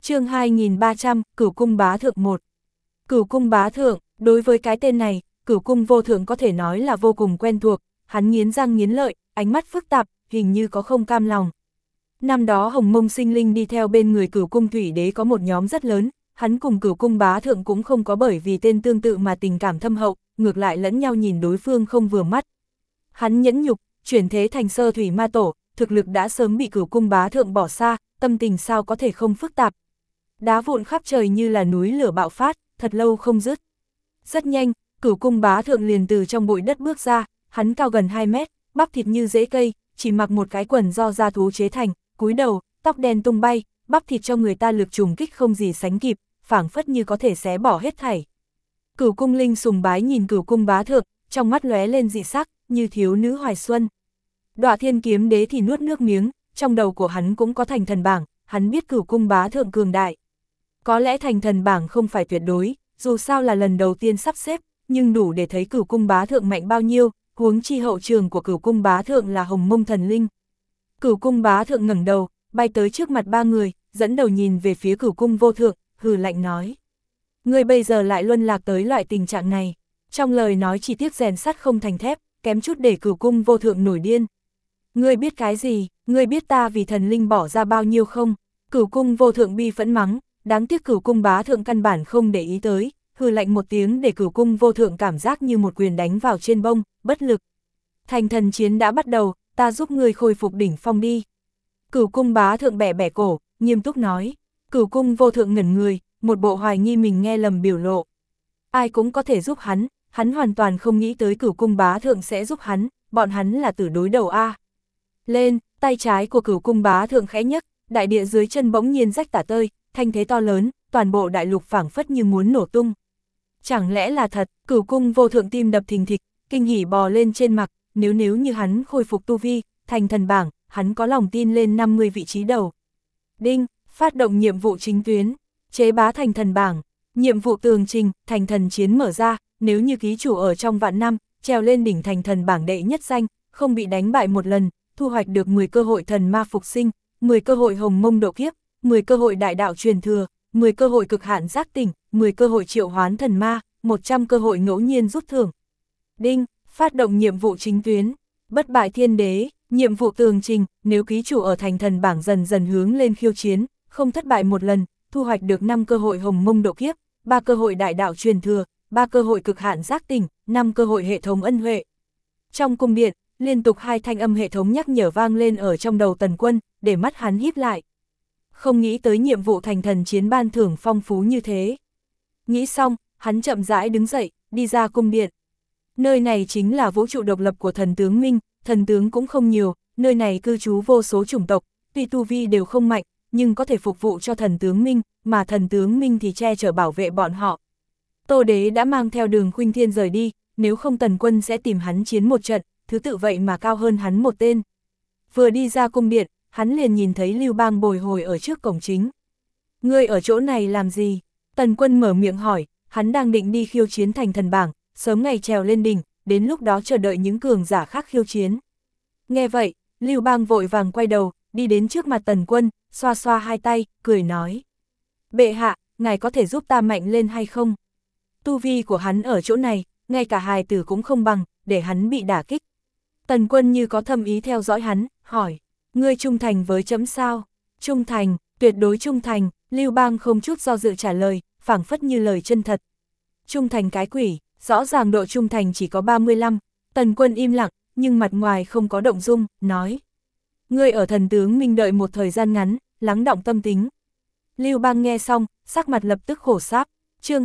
Chương 2300, Cửu cung bá thượng 1. Cửu cung bá thượng, đối với cái tên này, Cửu cung vô thượng có thể nói là vô cùng quen thuộc, hắn nghiến răng nghiến lợi, ánh mắt phức tạp, hình như có không cam lòng. Năm đó Hồng Mông Sinh Linh đi theo bên người Cửu cung thủy đế có một nhóm rất lớn, hắn cùng Cửu cung bá thượng cũng không có bởi vì tên tương tự mà tình cảm thâm hậu, ngược lại lẫn nhau nhìn đối phương không vừa mắt. Hắn nhẫn nhục, chuyển thế thành sơ thủy ma tổ, thực lực đã sớm bị Cửu cung bá thượng bỏ xa, tâm tình sao có thể không phức tạp. Đá vụn khắp trời như là núi lửa bạo phát, thật lâu không dứt. Rất nhanh, Cửu cung bá thượng liền từ trong bụi đất bước ra, hắn cao gần 2 mét, bắp thịt như rễ cây, chỉ mặc một cái quần do da thú chế thành, cúi đầu, tóc đen tung bay, bắp thịt cho người ta lực trùng kích không gì sánh kịp, phảng phất như có thể xé bỏ hết thảy. Cửu cung linh sùng bái nhìn Cửu cung bá thượng, trong mắt lóe lên dị sắc, như thiếu nữ hoài xuân. Đọa Thiên kiếm đế thì nuốt nước miếng, trong đầu của hắn cũng có thành thần bảng, hắn biết Cửu cung bá thượng cường đại. Có lẽ thành thần bảng không phải tuyệt đối, dù sao là lần đầu tiên sắp xếp, nhưng đủ để thấy Cửu cung bá thượng mạnh bao nhiêu, huống chi hậu trường của Cửu cung bá thượng là Hồng Mông thần linh. Cửu cung bá thượng ngẩng đầu, bay tới trước mặt ba người, dẫn đầu nhìn về phía Cửu cung vô thượng, hừ lạnh nói. Ngươi bây giờ lại luân lạc tới loại tình trạng này. Trong lời nói chỉ tiếc rèn sắt không thành thép, kém chút để Cửu cung vô thượng nổi điên. Ngươi biết cái gì, ngươi biết ta vì thần linh bỏ ra bao nhiêu không? Cửu cung vô thượng bi phẫn mắng, đáng tiếc Cửu cung bá thượng căn bản không để ý tới, hừ lạnh một tiếng để Cửu cung vô thượng cảm giác như một quyền đánh vào trên bông, bất lực. Thành thần chiến đã bắt đầu, ta giúp ngươi khôi phục đỉnh phong đi. Cửu cung bá thượng bẻ bẻ cổ, nghiêm túc nói. Cửu cung vô thượng ngẩn người, một bộ hoài nghi mình nghe lầm biểu lộ. Ai cũng có thể giúp hắn hoàn toàn không nghĩ tới Cửu cung bá thượng sẽ giúp hắn, bọn hắn là tử đối đầu a. Lên, tay trái của Cửu cung bá thượng khẽ nhấc, đại địa dưới chân bỗng nhiên rách tả tơi, thanh thế to lớn, toàn bộ đại lục phảng phất như muốn nổ tung. Chẳng lẽ là thật? Cửu cung vô thượng tim đập thình thịch, kinh hỉ bò lên trên mặt, nếu như hắn khôi phục tu vi, thành thần bảng, hắn có lòng tin lên 50 vị trí đầu. Đinh, phát động nhiệm vụ chính tuyến, chế bá thành thần bảng, nhiệm vụ tường trình, thành thần chiến mở ra, nếu như ký chủ ở trong vạn năm, trèo lên đỉnh thành thần bảng đệ nhất danh, không bị đánh bại một lần, thu hoạch được 10 cơ hội thần ma phục sinh, 10 cơ hội hồng mông độ kiếp, 10 cơ hội đại đạo truyền thừa, 10 cơ hội cực hạn giác tỉnh, 10 cơ hội triệu hoán thần ma, 100 cơ hội ngẫu nhiên rút thưởng. Đinh, phát động nhiệm vụ chính tuyến, bất bại thiên đế, nhiệm vụ tường trình, nếu ký chủ ở thành thần bảng dần dần hướng lên khiêu chiến, không thất bại một lần, thu hoạch được 5 cơ hội hồng mông độ kiếp, 3 cơ hội đại đạo truyền thừa, 3 cơ hội cực hạn giác tỉnh, 5 cơ hội hệ thống ân huệ. Trong cung điện, liên tục 2 thanh âm hệ thống nhắc nhở vang lên ở trong đầu Tần Quân, để mắt hắn híp lại. Không nghĩ tới nhiệm vụ thành thần chiến ban thưởng phong phú như thế. Nghĩ xong, hắn chậm rãi đứng dậy, đi ra cung điện. Nơi này chính là vũ trụ độc lập của thần tướng Minh, thần tướng cũng không nhiều, nơi này cư trú vô số chủng tộc, tuy tu vi đều không mạnh, nhưng có thể phục vụ cho thần tướng Minh, mà thần tướng Minh thì che chở bảo vệ bọn họ. Tô Đế đã mang theo Đường Khuynh Thiên rời đi, nếu không Tần Quân sẽ tìm hắn chiến một trận, thứ tự vậy mà cao hơn hắn một tên. Vừa đi ra cung điện, hắn liền nhìn thấy Lưu Bang bồi hồi ở trước cổng chính. Ngươi ở chỗ này làm gì? Tần Quân mở miệng hỏi, hắn đang định đi khiêu chiến thành thần bảng, sớm ngày trèo lên đỉnh, đến lúc đó chờ đợi những cường giả khác khiêu chiến. Nghe vậy, Lưu Bang vội vàng quay đầu, đi đến trước mặt Tần Quân, xoa xoa hai tay, cười nói. Bệ hạ, ngài có thể giúp ta mạnh lên hay không? Tu vi của hắn ở chỗ này, ngay cả hài tử cũng không bằng, để hắn bị đả kích. Tần Quân như có thâm ý theo dõi hắn, hỏi, ngươi trung thành với chấm sao? Trung thành, tuyệt đối trung thành, Lưu Bang không chút do dự trả lời, phảng phất như lời chân thật. Trung thành cái quỷ, rõ ràng độ trung thành chỉ có 35, Tần Quân im lặng, nhưng mặt ngoài không có động dung, nói. Ngươi ở thần tướng Minh đợi một thời gian ngắn, lắng đọng tâm tính. Lưu Bang nghe xong, sắc mặt lập tức khổ sáp, chương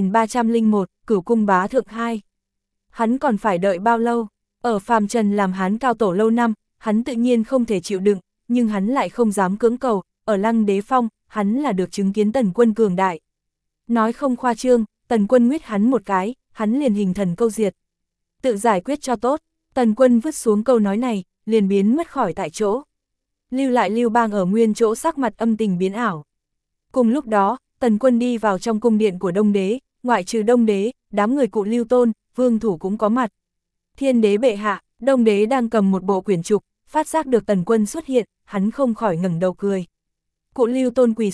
2301, Cửu cung bá thượng 2. Hắn còn phải đợi bao lâu? Ở phàm trần làm Hán cao tổ lâu năm, hắn tự nhiên không thể chịu đựng, nhưng hắn lại không dám cưỡng cầu, ở Lăng Đế Phong, hắn là được chứng kiến Tần Quân cường đại. Nói không khoa trương, Tần Quân nguyết hắn một cái, hắn liền hình thần câu diệt. Tự giải quyết cho tốt, Tần Quân vứt xuống câu nói này, liền biến mất khỏi tại chỗ. Lưu lại Lưu Bang ở nguyên chỗ sắc mặt âm tình biến ảo. Cùng lúc đó, Tần Quân đi vào trong cung điện của Đông Đế, ngoại trừ Đông Đế, đám người cụ Lưu Tôn, Vương Thủ cũng có mặt. Thiên đế bệ hạ, Đông Đế đang cầm một bộ quyển trục, phát giác được Tần Quân xuất hiện, hắn không khỏi ngẩng đầu cười. Cụ Lưu Tôn quỳ xuống,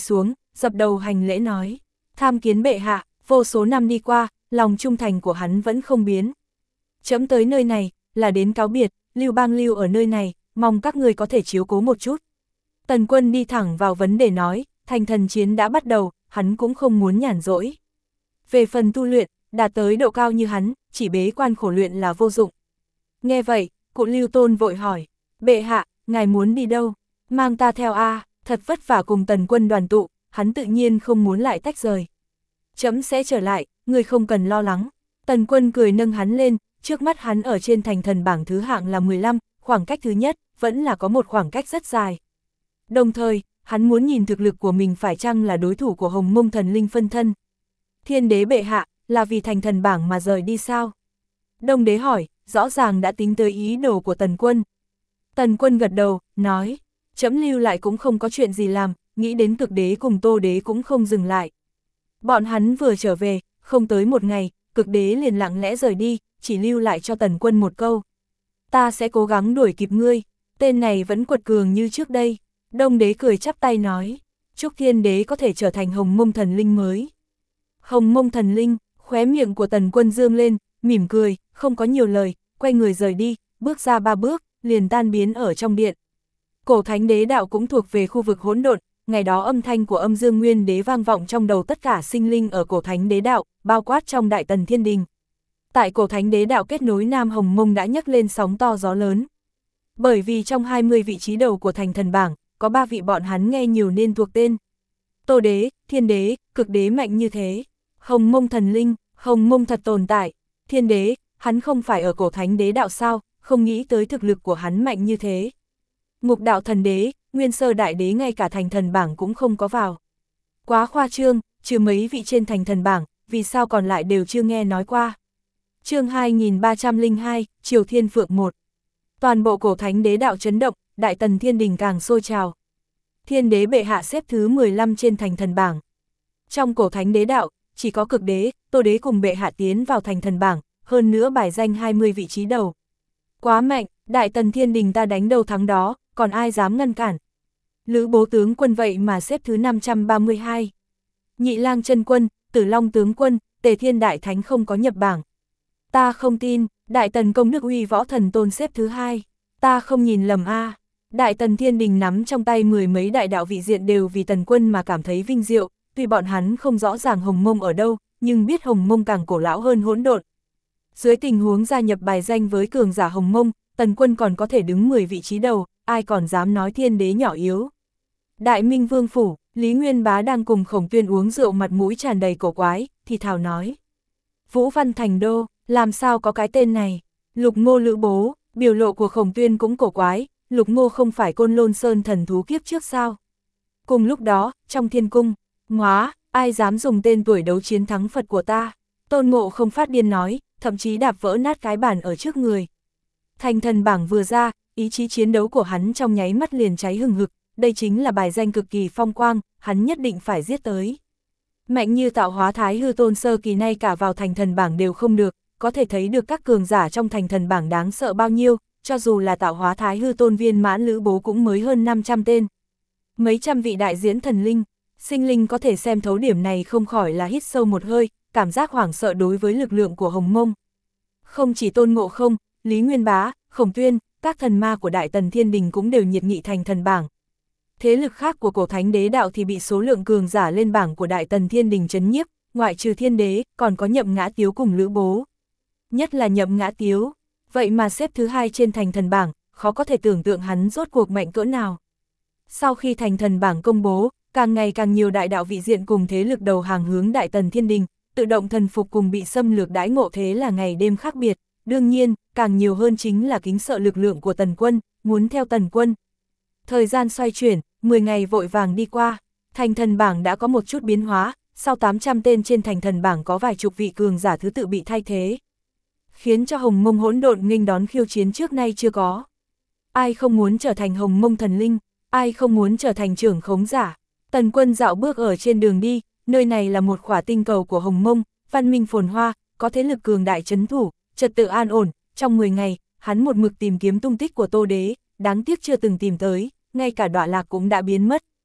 dập đầu hành lễ nói, tham kiến bệ hạ, vô số năm đi qua, lòng trung thành của hắn vẫn không biến. Chấm tới nơi này, là đến cáo biệt, Lưu Bang lưu ở nơi này, mong các ngươi có thể chiếu cố một chút. Tần Quân đi thẳng vào vấn đề nói, thành thần chiến đã bắt đầu, hắn cũng không muốn nhàn rỗi. Về phần tu luyện, đạt tới độ cao như hắn, chỉ bế quan khổ luyện là vô dụng. Nghe vậy, cụ Lưu Tôn vội hỏi, bệ hạ, ngài muốn đi đâu? Mang ta theo a, thật vất vả cùng Tần Quân đoàn tụ, hắn tự nhiên không muốn lại tách rời. Chấm sẽ trở lại, người không cần lo lắng. Tần Quân cười nâng hắn lên, trước mắt hắn ở trên thành thần bảng thứ hạng là 15, khoảng cách thứ nhất, vẫn là có một khoảng cách rất dài. Đồng thời, hắn muốn nhìn thực lực của mình phải chăng là đối thủ của Hồng Mông Thần Linh phân thân. Thiên đế bệ hạ, là vì thành thần bảng mà rời đi sao? Đông đế hỏi, rõ ràng đã tính tới ý đồ của Tần Quân. Tần Quân gật đầu, nói, chấm lưu lại cũng không có chuyện gì làm, nghĩ đến Cực đế cùng Tô đế cũng không dừng lại. Bọn hắn vừa trở về, không tới một ngày, Cực đế liền lặng lẽ rời đi, chỉ lưu lại cho Tần Quân một câu. Ta sẽ cố gắng đuổi kịp ngươi, tên này vẫn quật cường như trước đây. Đông đế cười chắp tay nói, chúc Thiên đế có thể trở thành Hồng Mông Thần Linh mới. Hồng Mông Thần Linh, khóe miệng của Tần Quân dương lên, mỉm cười, không có nhiều lời, quay người rời đi, bước ra 3 bước, liền tan biến ở trong điện. Cổ Thánh Đế đạo cũng thuộc về khu vực hỗn độn, ngày đó âm thanh của Âm Dương Nguyên Đế vang vọng trong đầu tất cả sinh linh ở Cổ Thánh Đế đạo, bao quát trong Đại Tần Thiên Đình. Tại Cổ Thánh Đế đạo kết nối Nam Hồng Mông đã nhấc lên sóng to gió lớn. Bởi vì trong 20 vị trí đầu của thành thần bảng, có 3 vị bọn hắn nghe nhiều nên thuộc tên. Tô đế, Thiên đế, Cực đế mạnh như thế. Hồng Mông Thần Linh, Hồng Mông thật tồn tại. Thiên đế, hắn không phải ở Cổ Thánh Đế đạo sao, không nghĩ tới thực lực của hắn mạnh như thế. Ngục đạo thần đế, Nguyên Sơ Đại Đế ngay cả thành thần bảng cũng không có vào. Quá khoa trương, trừ mấy vị trên thành thần bảng, vì sao còn lại đều chưa nghe nói qua. Chương 2302, Triều Thiên Phượng 1. Toàn bộ Cổ Thánh Đế đạo chấn động, Đại Tần Thiên Đình càng sôi trào. Thiên đế bệ hạ xếp thứ 15 trên thành thần bảng. Trong Cổ Thánh Đế đạo, chỉ có Cực đế, Tô đế cùng bệ hạ tiến vào thành thần bảng, hơn nữa bài danh 20 vị trí đầu. Quá mạnh, Đại Tần Thiên Đình ta đánh đầu thắng đó, còn ai dám ngăn cản. Lữ Bố tướng quân vậy mà xếp thứ 532. Nhị Lang chân quân, Tử Long tướng quân, Tề Thiên Đại Thánh không có nhập bảng. Ta không tin, Đại Tần công đức uy võ thần tôn xếp thứ 2. Ta không nhìn lầm a. Đại Tần Thiên Đình nắm trong tay 10 mấy đại đạo vị diện đều vì Tần Quân mà cảm thấy vinh diệu, tuy bọn hắn không rõ ràng Hồng Mông ở đâu, nhưng biết Hồng Mông càng cổ lão hơn hỗn độn. Dưới tình huống gia nhập bài danh với cường giả Hồng Mông, Tần Quân còn có thể đứng 10 vị trí đầu, ai còn dám nói thiên đế nhỏ yếu. Đại Minh Vương Phủ, Lý Nguyên Bá đang cùng Khổng Tuyên uống rượu mặt mũi tràn đầy cổ quái, thì thào nói. Vũ Văn Thành Đô, làm sao có cái tên này? Lục Ngô Lữ Bố, biểu lộ của Khổng Tuyên cũng cổ quái, Lục Ngô không phải Côn Lôn Sơn thần thú kiếp trước sao? Cùng lúc đó, trong thiên cung, ngóa, ai dám dùng tên tuổi đấu chiến thắng Phật của ta? Tôn Ngộ không phát điên nói, thậm chí đạp vỡ nát cái bàn ở trước người. Thành thần bảng vừa ra, ý chí chiến đấu của hắn trong nháy mắt liền cháy hừng hực, đây chính là bài danh cực kỳ phong quang, hắn nhất định phải giết tới. Mạnh như tạo hóa Thái Hư Tôn sơ kỳ nay cả vào thành thần bảng đều không được, có thể thấy được các cường giả trong thành thần bảng đáng sợ bao nhiêu, cho dù là tạo hóa Thái Hư Tôn viên mãn Lữ Bố cũng mới hơn 500 tên. Mấy trăm vị đại diễn thần linh, sinh linh có thể xem thấu điểm này không khỏi là hít sâu một hơi, cảm giác hoảng sợ đối với lực lượng của Hồng Mông. Không chỉ Tôn Ngộ Không, Lý Nguyên Bá, Khổng Tuyên, các thần ma của Đại Tần Thiên Đình cũng đều nhiệt nghị thành thần bảng. Thế lực khác của Cổ Thánh Đế đạo thì bị số lượng cường giả lên bảng của Đại Tần Thiên Đình trấn nhiếp, ngoại trừ Thiên Đế, còn có Nhậm Ngã Tiếu cùng Lữ Bố. Nhất là Nhậm Ngã Tiếu, vậy mà xếp thứ 2 trên thành thần bảng, khó có thể tưởng tượng hắn rốt cuộc mạnh cỡ nào. Sau khi thành thần bảng công bố, càng ngày càng nhiều đại đạo vị diện cùng thế lực đầu hàng hướng Đại Tần Thiên Đình, tự động thần phục cùng bị xâm lược đãi ngộ thế là ngày đêm khác biệt. Đương nhiên, càng nhiều hơn chính là kính sợ lực lượng của Tần Quân, muốn theo Tần Quân. Thời gian xoay chuyển, 10 ngày vội vàng đi qua, thành thần bảng đã có một chút biến hóa, sau 800 tên trên thành thần bảng có vài chục vị cường giả thứ tự bị thay thế. Khiến cho Hồng Mông hỗn độn nghênh đón khiêu chiến trước nay chưa có. Ai không muốn trở thành Hồng Mông thần linh, ai không muốn trở thành trưởng khống giả. Tần Quân dạo bước ở trên đường đi, nơi này là một khỏa tinh cầu của Hồng Mông, văn minh phồn hoa, có thế lực cường đại trấn thủ, trật tự an ổn. Trong 10 ngày, hắn một mực tìm kiếm tung tích của Tô Đế, đáng tiếc chưa từng tìm tới, ngay cả đọa lạc cũng đã biến mất.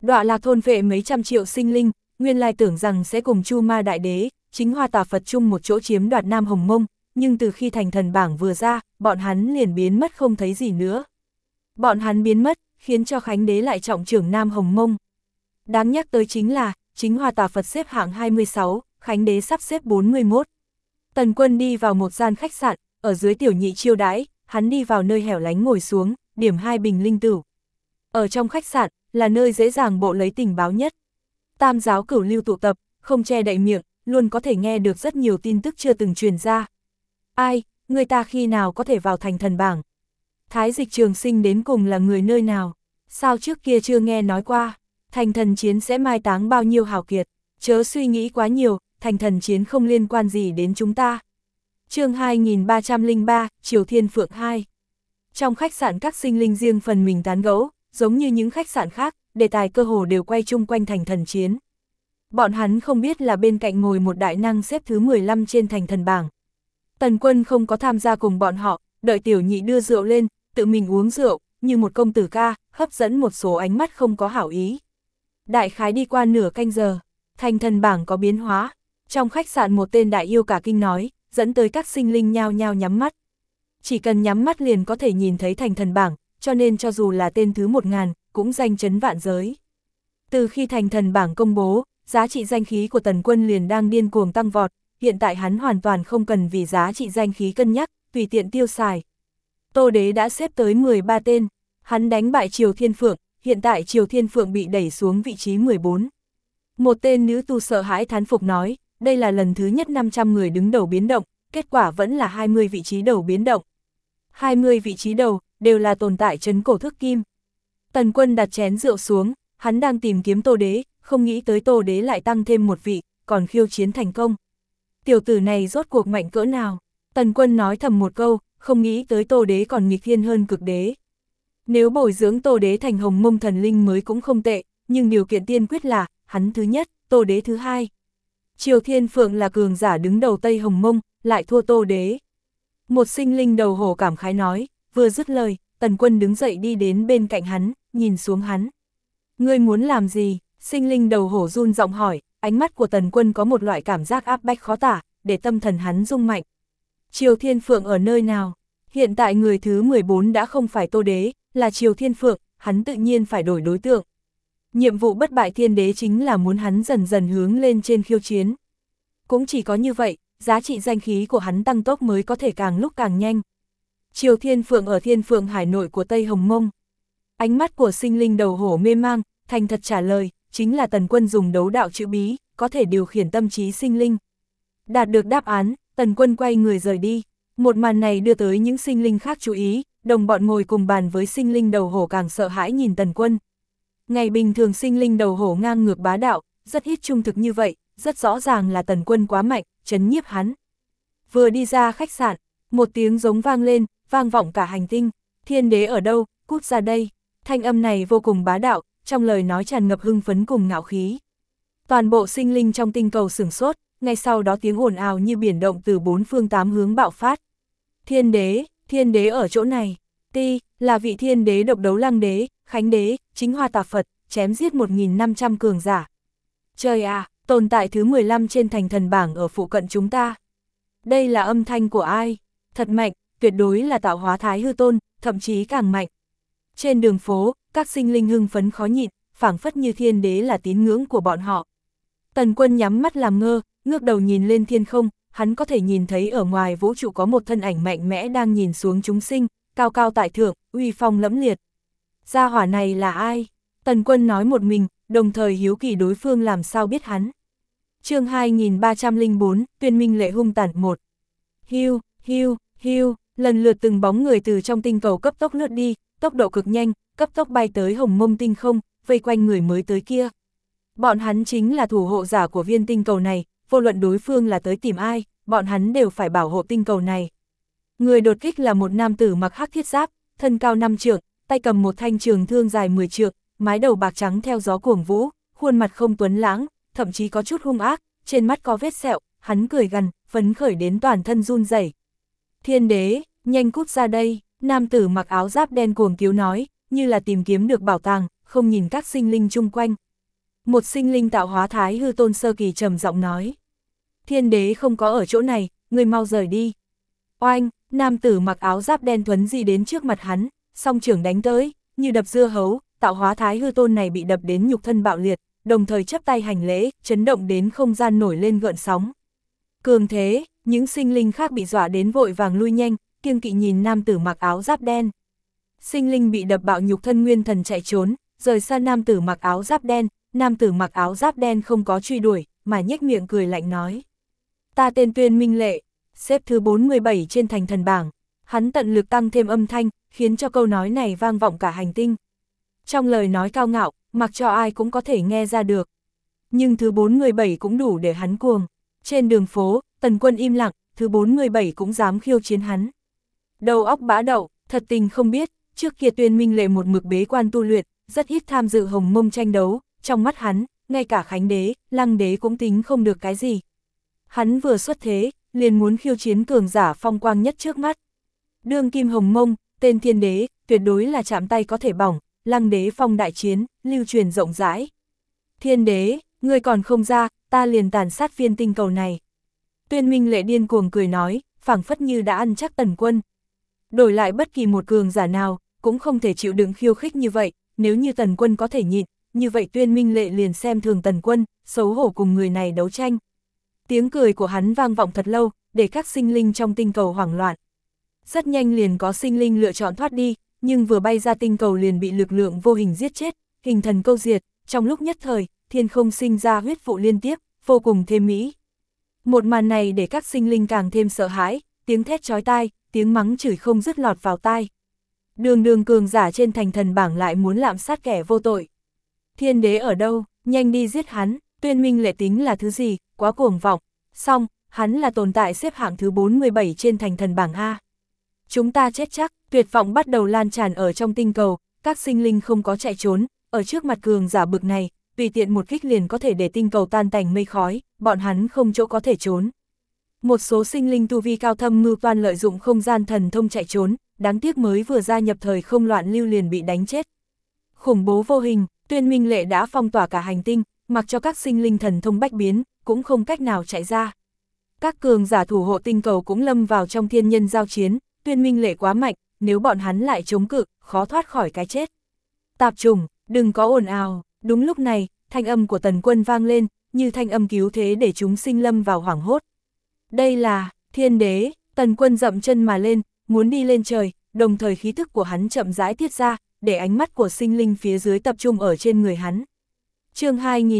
Đọa Lạc thôn vệ mấy trăm triệu sinh linh, nguyên lai tưởng rằng sẽ cùng Chu Ma Đại Đế, Chính Hoa Tà Phật chung một chỗ chiếm đoạt Nam Hồng Mông, nhưng từ khi thành thần bảng vừa ra, bọn hắn liền biến mất không thấy gì nữa. Bọn hắn biến mất, khiến cho Khánh Đế lại trọng trưởng Nam Hồng Mông. Đáng nhắc tới chính là, Chính Hoa Tà Phật xếp hạng 26, Khánh Đế sắp xếp 41. Tần Quân đi vào một gian khách sạn, ở dưới tiểu nhị chiêu đãi, hắn đi vào nơi hẻo lánh ngồi xuống, điểm 2 bình linh tửu. Ở trong khách sạn, là nơi dễ dàng bộ lấy tình báo nhất. Tam giáo cửu lưu tụ tập, không che đậy miệng, luôn có thể nghe được rất nhiều tin tức chưa từng truyền ra. Ai, người ta khi nào có thể vào thành thần bảng? Thái Dịch Trường Sinh đến cùng là người nơi nào? Sao trước kia chưa nghe nói qua? Thành thần chiến sẽ mai táng bao nhiêu hào kiệt? Chớ suy nghĩ quá nhiều, thành thần chiến không liên quan gì đến chúng ta. Chương 2303, Triều Thiên Phượng 2. Trong khách sạn các sinh linh riêng phần mình tán gẫu, giống như những khách sạn khác, đề tài cơ hồ đều quay chung quanh thành thần chiến. Bọn hắn không biết là bên cạnh ngồi một đại năng xếp thứ 15 trên thành thần bảng. Tần Quân không có tham gia cùng bọn họ, đợi tiểu nhị đưa rượu lên, tự mình uống rượu, như một công tử ca, hấp dẫn một số ánh mắt không có hảo ý. Đại khái đi qua nửa canh giờ, thành thần bảng có biến hóa. Trong khách sạn một tên đại yêu cả kinh nói, dẫn tới các sinh linh nhao nhao nhắm mắt. Chỉ cần nhắm mắt liền có thể nhìn thấy thành thần bảng, cho nên cho dù là tên thứ 1000, cũng danh chấn vạn giới. Từ khi thành thần bảng công bố, giá trị danh khí của Tần Quân liền đang điên cuồng tăng vọt, hiện tại hắn hoàn toàn không cần vì giá trị danh khí cân nhắc, tùy tiện tiêu xài. Tô Đế đã xếp tới 13 tên, hắn đánh bại Triều Thiên Phượng, hiện tại Triều Thiên Phượng bị đẩy xuống vị trí 14. Một tên nữ tu sợ hãi thán phục nói, đây là lần thứ nhất 500 người đứng đầu biến động, kết quả vẫn là 20 vị trí đầu biến động. 20 vị trí đầu, đều là tồn tại trấn cổ thước kim. Tần Quân đặt chén rượu xuống, hắn đang tìm kiếm Tô Đế, không nghĩ tới Tô Đế lại tăng thêm một vị, còn khiêu chiến thành công. Tiểu tử này rốt cuộc mạnh cỡ nào? Tần Quân nói thầm một câu, không nghĩ tới Tô Đế còn nghịch thiên hơn cực đế. Nếu bồi dưỡng Tô Đế thành Hồng Mông thần linh mới cũng không tệ, nhưng điều kiện tiên quyết là, hắn thứ nhất, Tô Đế thứ hai. Triều Thiên Phượng là cường giả đứng đầu Tây Hồng Mông, lại thua Tô Đế. Một sinh linh đầu hổ cảm khái nói, vừa dứt lời, Tần Quân đứng dậy đi đến bên cạnh hắn, nhìn xuống hắn. Ngươi muốn làm gì? Sinh linh đầu hổ run giọng hỏi, ánh mắt của Tần Quân có một loại cảm giác áp bách khó tả, để tâm thần hắn rung mạnh. Triều Thiên Phượng ở nơi nào? Hiện tại người thứ 14 đã không phải Tô Đế, là Triều Thiên Phượng, hắn tự nhiên phải đổi đối tượng. Nhiệm vụ bất bại thiên đế chính là muốn hắn dần dần hướng lên trên khiêu chiến. Cũng chỉ có như vậy, giá trị danh khí của hắn tăng tốc mới có thể càng lúc càng nhanh. Triều Thiên Phượng ở Thiên Phượng Hải nội của Tây Hồng Mông. Ánh mắt của sinh linh đầu hổ mê mang, thành thật trả lời, chính là Tần Quân dùng đấu đạo chữ bí, có thể điều khiển tâm trí sinh linh. Đạt được đáp án, Tần Quân quay người rời đi. Một màn này đưa tới những sinh linh khác chú ý, đồng bọn ngồi cùng bàn với sinh linh đầu hổ càng sợ hãi nhìn Tần Quân. Ngày bình thường sinh linh đầu hổ ngang ngược bá đạo, rất ít trung thực như vậy, rất rõ ràng là Tần Quân quá mạnh, chấn nhiếp hắn. Vừa đi ra khách sạn, một tiếng giống vang lên, vang vọng cả hành tinh. Thiên đế ở đâu, cút ra đây. Thanh âm này vô cùng bá đạo, trong lời nói tràn ngập hưng phấn cùng ngạo khí. Toàn bộ sinh linh trong tinh cầu sửng sốt, ngay sau đó tiếng ồn ào như biển động từ 4 phương 8 hướng bạo phát. Thiên đế ở chỗ này. Ti, là vị thiên đế độc đấu lăng đế, Khánh Đế, Chính Hoa Tà Phật, chém giết 1500 cường giả. Trời à, tồn tại thứ 15 trên thành thần bảng ở phụ cận chúng ta. Đây là âm thanh của ai? Thật mạnh, tuyệt đối là tạo hóa Thái Hư Tôn, thậm chí càng mạnh. Trên đường phố, các sinh linh hưng phấn khó nhịn, phảng phất như thiên đế là tín ngưỡng của bọn họ. Tần Quân nhắm mắt làm ngơ, ngước đầu nhìn lên thiên không, hắn có thể nhìn thấy ở ngoài vũ trụ có một thân ảnh mạnh mẽ đang nhìn xuống chúng sinh, cao cao tại thượng, uy phong lẫm liệt. Gia hỏa này là ai? Tần Quân nói một mình, đồng thời hiếu kỳ đối phương làm sao biết hắn. Chương 2304, Tuyên Minh Lệ Hung Tàn 1. Hiu, hiu, hiu, lần lượt từng bóng người từ trong tinh cầu cấp tốc lướt đi, tốc độ cực nhanh, cấp tốc bay tới Hồng Mông tinh không, vây quanh người mới tới kia. Bọn hắn chính là thủ hộ giả của viên tinh cầu này, vô luận đối phương là tới tìm ai, bọn hắn đều phải bảo hộ tinh cầu này. Người đột kích là một nam tử mặc hắc thiết giáp, thân cao 5 trượng, tay cầm một thanh trường thương dài 10 trượng, mái đầu bạc trắng theo gió cuồng vũ, khuôn mặt không tuấn lãng, thậm chí có chút hung ác, trên mắt có vết sẹo, hắn cười gằn, phấn khởi đến toàn thân run rẩy. Thiên đế, nhanh cút ra đây, nam tử mặc áo giáp đen cuồng cứu nói, như là tìm kiếm được bảo tàng, không nhìn các sinh linh chung quanh. Một sinh linh tạo hóa Thái Hư Tôn sơ kỳ trầm giọng nói. Thiên đế không có ở chỗ này, người mau rời đi. Oanh, nam tử mặc áo giáp đen thuấn di đến trước mặt hắn, song trưởng đánh tới, như đập dưa hấu, tạo hóa Thái Hư Tôn này bị đập đến nhục thân bạo liệt, đồng thời chắp tay hành lễ, chấn động đến không gian nổi lên gợn sóng. Cường thế, những sinh linh khác bị dọa đến vội vàng lui nhanh, kiêng kỵ nhìn nam tử mặc áo giáp đen. Sinh linh bị đập bạo nhục thân nguyên thần chạy trốn, rời xa nam tử mặc áo giáp đen, nam tử mặc áo giáp đen không có truy đuổi, mà nhếch miệng cười lạnh nói. Ta tên Tuyên Minh Lệ, xếp thứ 47 trên thành thần bảng. Hắn tận lực tăng thêm âm thanh, khiến cho câu nói này vang vọng cả hành tinh. Trong lời nói cao ngạo, mặc cho ai cũng có thể nghe ra được. Nhưng thứ 47 cũng đủ để hắn cuồng. Trên đường phố, Tần Quân im lặng, thứ 47 cũng dám khiêu chiến hắn. Đầu óc bã đậu, thật tình không biết, trước kia Tuyên Minh Lệ một mực bế quan tu luyện, rất ít tham dự Hồng Mông tranh đấu, trong mắt hắn, ngay cả Khánh Đế, Lăng Đế cũng tính không được cái gì. Hắn vừa xuất thế, liền muốn khiêu chiến cường giả phong quang nhất trước mắt. Đương kim Hồng Mông, tên Thiên Đế, tuyệt đối là chạm tay có thể bỏng, Lăng Đế phong đại chiến, lưu truyền rộng rãi. Thiên Đế, ngươi còn không ra, ta liền tàn sát viên tinh cầu này. Tuyên Minh Lệ điên cuồng cười nói, phảng phất như đã ăn chắc Tần Quân. Đổi lại bất kỳ một cường giả nào, cũng không thể chịu đựng khiêu khích như vậy, nếu như Tần Quân có thể nhịn, như vậy Tuyên Minh Lệ liền xem thường Tần Quân, xấu hổ cùng người này đấu tranh. Tiếng cười của hắn vang vọng thật lâu, để các sinh linh trong tinh cầu hoảng loạn. Rất nhanh liền có sinh linh lựa chọn thoát đi, nhưng vừa bay ra tinh cầu liền bị lực lượng vô hình giết chết, hình thần câu diệt, trong lúc nhất thời, thiên không sinh ra huyết vụ liên tiếp, vô cùng thêm mỹ. Một màn này để các sinh linh càng thêm sợ hãi, tiếng thét chói tai, tiếng mắng chửi không dứt lọt vào tai. Đường cường giả trên thành thần bảng lại muốn lạm sát kẻ vô tội. Thiên Đế ở đâu, nhanh đi giết hắn, Tuyên Minh Lệ tính là thứ gì, quá cuồng vọng. Xong, hắn là tồn tại xếp hạng thứ 47 trên thành thần bảng A. Chúng ta chết chắc, tuyệt vọng bắt đầu lan tràn ở trong tinh cầu, các sinh linh không có chạy trốn, ở trước mặt cường giả bực này, tùy tiện một kích liền có thể để tinh cầu tan tành mây khói, bọn hắn không chỗ có thể trốn. Một số sinh linh tu vi cao thâm mưu toan lợi dụng không gian thần thông chạy trốn, đáng tiếc mới vừa gia nhập thời không loạn lưu liền bị đánh chết. Khủng bố vô hình, Tuyên Minh Lệ đã phong tỏa cả hành tinh, mặc cho các sinh linh thần thông bách biến, cũng không cách nào chạy ra. Các cường giả thủ hộ tinh cầu cũng lâm vào trong thiên nhân giao chiến, Tuyên Minh Lệ quá mạnh, nếu bọn hắn lại chống cự, khó thoát khỏi cái chết. Tạp chủng, đừng có ồn ào. Đúng lúc này, thanh âm của Tần Quân vang lên, như thanh âm cứu thế để chúng sinh lâm vào hoảng hốt. Đây là Thiên Đế. Tần Quân dậm chân mà lên, muốn đi lên trời, đồng thời khí thức của hắn chậm rãi tiết ra, để ánh mắt của sinh linh phía dưới tập trung ở trên người hắn. Chương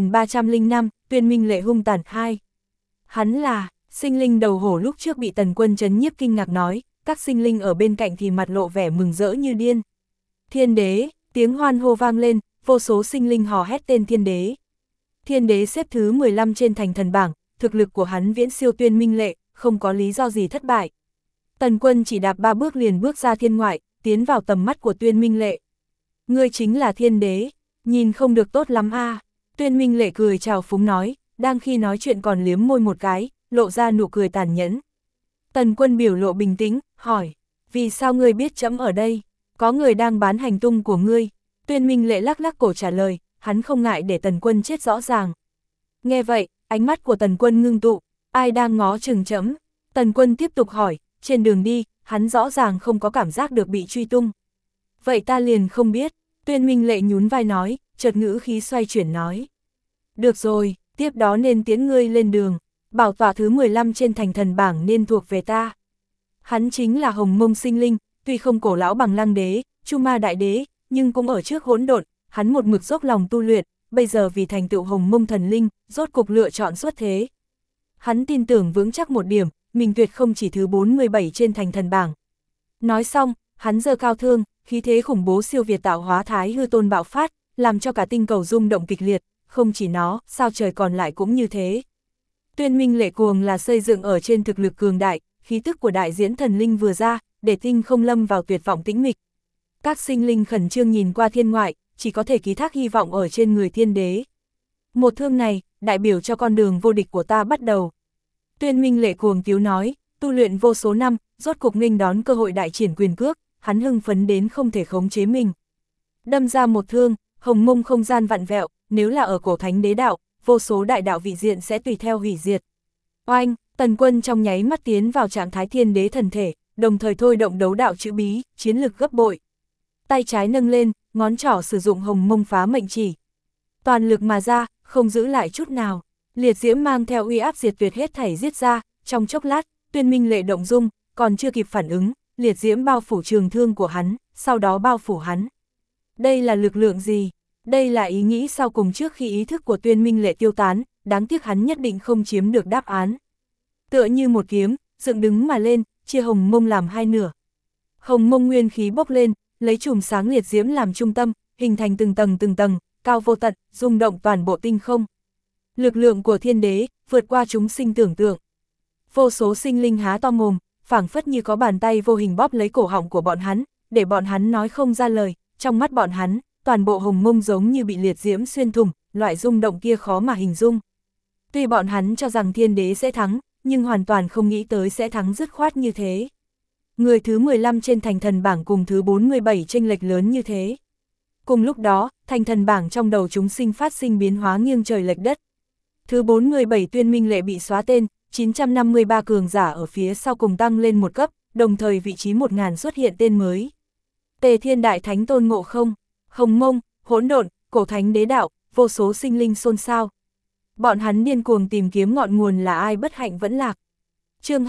2305, Tuyên Minh Lệ hung tàn 2. Hắn là sinh linh đầu hổ lúc trước bị Tần Quân trấn nhiếp kinh ngạc nói, các sinh linh ở bên cạnh thì mặt lộ vẻ mừng rỡ như điên. Thiên Đế, tiếng hoan hô vang lên, vô số sinh linh hò hét tên Thiên Đế. Thiên Đế xếp thứ 15 trên thành thần bảng, thực lực của hắn viễn siêu Tuyên Minh Lệ, không có lý do gì thất bại. Tần Quân chỉ đạp 3 bước liền bước ra thiên ngoại, tiến vào tầm mắt của Tuyên Minh Lệ. Ngươi chính là Thiên Đế, nhìn không được tốt lắm a. Tuyên Minh Lệ cười chào phúng nói, đang khi nói chuyện còn liếm môi một cái, lộ ra nụ cười tàn nhẫn. Tần Quân biểu lộ bình tĩnh, hỏi, vì sao ngươi biết trẫm ở đây? Có người đang bán hành tung của ngươi. Tuyên Minh Lệ lắc lắc cổ trả lời, hắn không ngại để Tần Quân chết rõ ràng. Nghe vậy, ánh mắt của Tần Quân ngưng tụ, ai đang ngó chừng trẫm? Tần Quân tiếp tục hỏi, trên đường đi, hắn rõ ràng không có cảm giác được bị truy tung. Vậy ta liền không biết. Tuyên Minh Lệ nhún vai nói, chợt ngữ khí xoay chuyển nói. Được rồi, tiếp đó nên tiến ngươi lên đường, bảo tọa thứ 15 trên thành thần bảng nên thuộc về ta. Hắn chính là Hồng Mông sinh linh, tuy không cổ lão bằng Lăng Đế, Chu Ma Đại Đế, nhưng cũng ở trước hỗn độn, hắn một mực dốc lòng tu luyện, bây giờ vì thành tựu Hồng Mông thần linh, rốt cục lựa chọn xuất thế. Hắn tin tưởng vững chắc một điểm, mình tuyệt không chỉ thứ 47 trên thành thần bảng. Nói xong, hắn giơ cao thương, khí thế khủng bố siêu việt tạo hóa Thái Hư Tôn bạo phát, làm cho cả tinh cầu rung động kịch liệt, không chỉ nó, sao trời còn lại cũng như thế. Tuyên Minh Lệ cuồng là xây dựng ở trên thực lực cường đại, khí tức của đại diễn thần linh vừa ra, để tinh không lâm vào tuyệt vọng tĩnh mịch. Các sinh linh khẩn trương nhìn qua thiên ngoại, chỉ có thể ký thác hy vọng ở trên người Thiên Đế. Một thương này, đại biểu cho con đường vô địch của ta bắt đầu. Tuyên Minh Lệ cuồng tiếu nói, tu luyện vô số năm, rốt cục nghênh đón cơ hội đại triển quyền cước, hắn hưng phấn đến không thể khống chế mình. Đâm ra một thương, hồng mông không gian vặn vẹo, nếu là ở cổ thánh đế đạo, vô số đại đạo vị diện sẽ tùy theo hủy diệt. Oanh, Tần Quân trong nháy mắt tiến vào trạng thái thiên đế thần thể, đồng thời thôi động đấu đạo chữ bí, chiến lực gấp bội. Tay trái nâng lên, ngón trỏ sử dụng hồng mông phá mệnh chỉ. Toàn lực mà ra, không giữ lại chút nào. Liệt diễm mang theo uy áp diệt tuyệt hết thảy giết ra, trong chốc lát, Tuyên Minh Lệ động dung, còn chưa kịp phản ứng, liệt diễm bao phủ trường thương của hắn, sau đó bao phủ hắn. Đây là lực lượng gì? Đây là ý nghĩ sau cùng trước khi ý thức của Tuyên Minh Lệ tiêu tán, đáng tiếc hắn nhất định không chiếm được đáp án. Tựa như một kiếm, dựng đứng mà lên, chia hồng mông làm hai nửa. Hồng mông nguyên khí bốc lên, lấy chùm sáng liệt diễm làm trung tâm, hình thành từng tầng, cao vô tận, rung động toàn bộ tinh không. Lực lượng của thiên đế, vượt qua chúng sinh tưởng tượng. Vô số sinh linh há to mồm, phảng phất như có bàn tay vô hình bóp lấy cổ họng của bọn hắn, để bọn hắn nói không ra lời, trong mắt bọn hắn, toàn bộ hồng mông giống như bị liệt diễm xuyên thủng, loại rung động kia khó mà hình dung. Tuy bọn hắn cho rằng thiên đế sẽ thắng, nhưng hoàn toàn không nghĩ tới sẽ thắng dứt khoát như thế. Người thứ 15 trên thành thần bảng cùng thứ 47 chênh lệch lớn như thế. Cùng lúc đó, thành thần bảng trong đầu chúng sinh phát sinh biến hóa nghiêng trời lệch đất. Thứ 47 Tuyên Minh Lệ bị xóa tên, 953 cường giả ở phía sau cùng tăng lên một cấp, đồng thời vị trí 1000 xuất hiện tên mới. Tề Thiên Đại Thánh Tôn Ngộ Không, Hồng Mông, Hỗn Độn, Cổ Thánh Đế Đạo, vô số sinh linh xôn xao. Bọn hắn điên cuồng tìm kiếm ngọn nguồn là ai bất hạnh vẫn lạc. Chương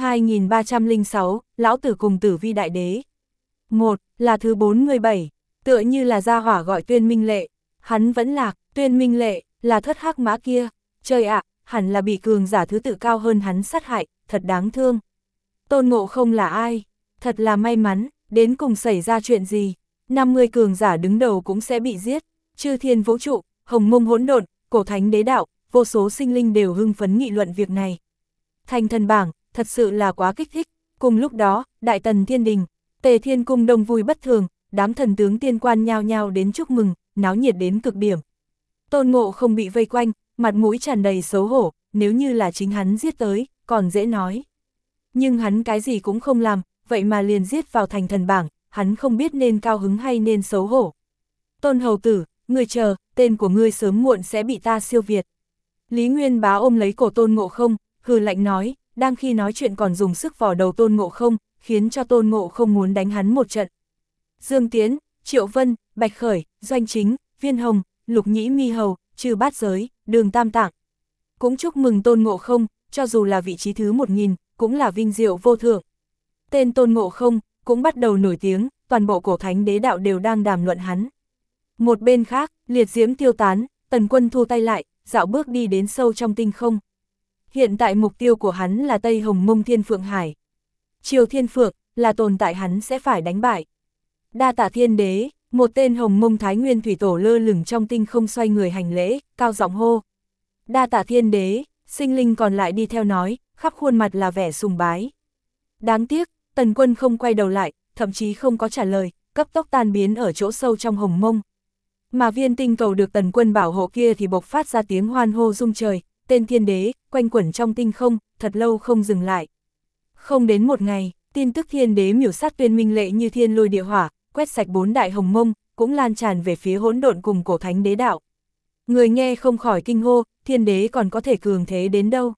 2306, Lão Tử cùng Tử Vi Đại Đế. Một là thứ 47, tựa như là gia hỏa gọi Tuyên Minh Lệ. Hắn vẫn lạc, Tuyên Minh Lệ, là thất hắc mã kia. Trời ạ, hẳn là bị cường giả thứ tự cao hơn hắn sát hại, thật đáng thương. Tôn Ngộ Không là ai? Thật là may mắn, đến cùng xảy ra chuyện gì? 50 cường giả đứng đầu cũng sẽ bị giết. Chư thiên vũ trụ, hồng mông hỗn độn, cổ thánh đế đạo, vô số sinh linh đều hưng phấn nghị luận việc này. Thành thần bảng, thật sự là quá kích thích. Cùng lúc đó, Đại Tần Thiên Đình, Tề Thiên Cung đông vui bất thường, đám thần tướng tiên quan nhao nhao đến chúc mừng, náo nhiệt đến cực điểm. Tôn Ngộ Không bị vây quanh, mặt mũi tràn đầy xấu hổ, nếu như là chính hắn giết tới, còn dễ nói. Nhưng hắn cái gì cũng không làm, vậy mà liền giết vào thành thần bảng, hắn không biết nên cao hứng hay nên xấu hổ. Tôn hầu tử, ngươi chờ, tên của ngươi sớm muộn sẽ bị ta siêu việt. Lý Nguyên Bá ôm lấy cổ Tôn Ngộ Không, hừ lạnh nói, đang khi nói chuyện còn dùng sức vò đầu Tôn Ngộ Không, khiến cho Tôn Ngộ Không muốn đánh hắn một trận. Dương Tiến, Triệu Vân, Bạch Khởi, Doanh Chính, Viên Hồng, Lục Nhĩ Mi Hầu, Trừ Bát Giới, Đường Tam Tạng. Cũng chúc mừng Tôn Ngộ Không, cho dù là vị trí thứ 1000, cũng là vinh diệu vô thượng. Tên Tôn Ngộ Không cũng bắt đầu nổi tiếng, toàn bộ cổ thánh đế đạo đều đang đàm luận hắn. Một bên khác, liệt diễm tiêu tán, Tần Quân thu tay lại, dạo bước đi đến sâu trong tinh không. Hiện tại mục tiêu của hắn là Tây Hồng Mông Thiên Phượng Hải. Triều Thiên Phượng là tồn tại hắn sẽ phải đánh bại. Đa Tạ Thiên Đế, một tên Hồng Mông Thái Nguyên thủy tổ lơ lửng trong tinh không xoay người hành lễ, cao giọng hô. Đa Tạ Thiên Đế, sinh linh còn lại đi theo nói, khắp khuôn mặt là vẻ sùng bái. Đáng tiếc, Tần Quân không quay đầu lại, thậm chí không có trả lời, cấp tốc tan biến ở chỗ sâu trong Hồng Mông. Mà viên tinh cầu được Tần Quân bảo hộ kia thì bộc phát ra tiếng hoan hô rung trời, tên Thiên Đế, quanh quẩn trong tinh không, thật lâu không dừng lại. Không đến một ngày, tin tức Thiên Đế miểu sát Tuyên Minh Lệ như thiên lôi địa hỏa, quét sạch 4 đại Hồng Mông, cũng lan tràn về phía hỗn độn cùng cổ thánh đế đạo. Người nghe không khỏi kinh hô, Thiên Đế còn có thể cường thế đến đâu.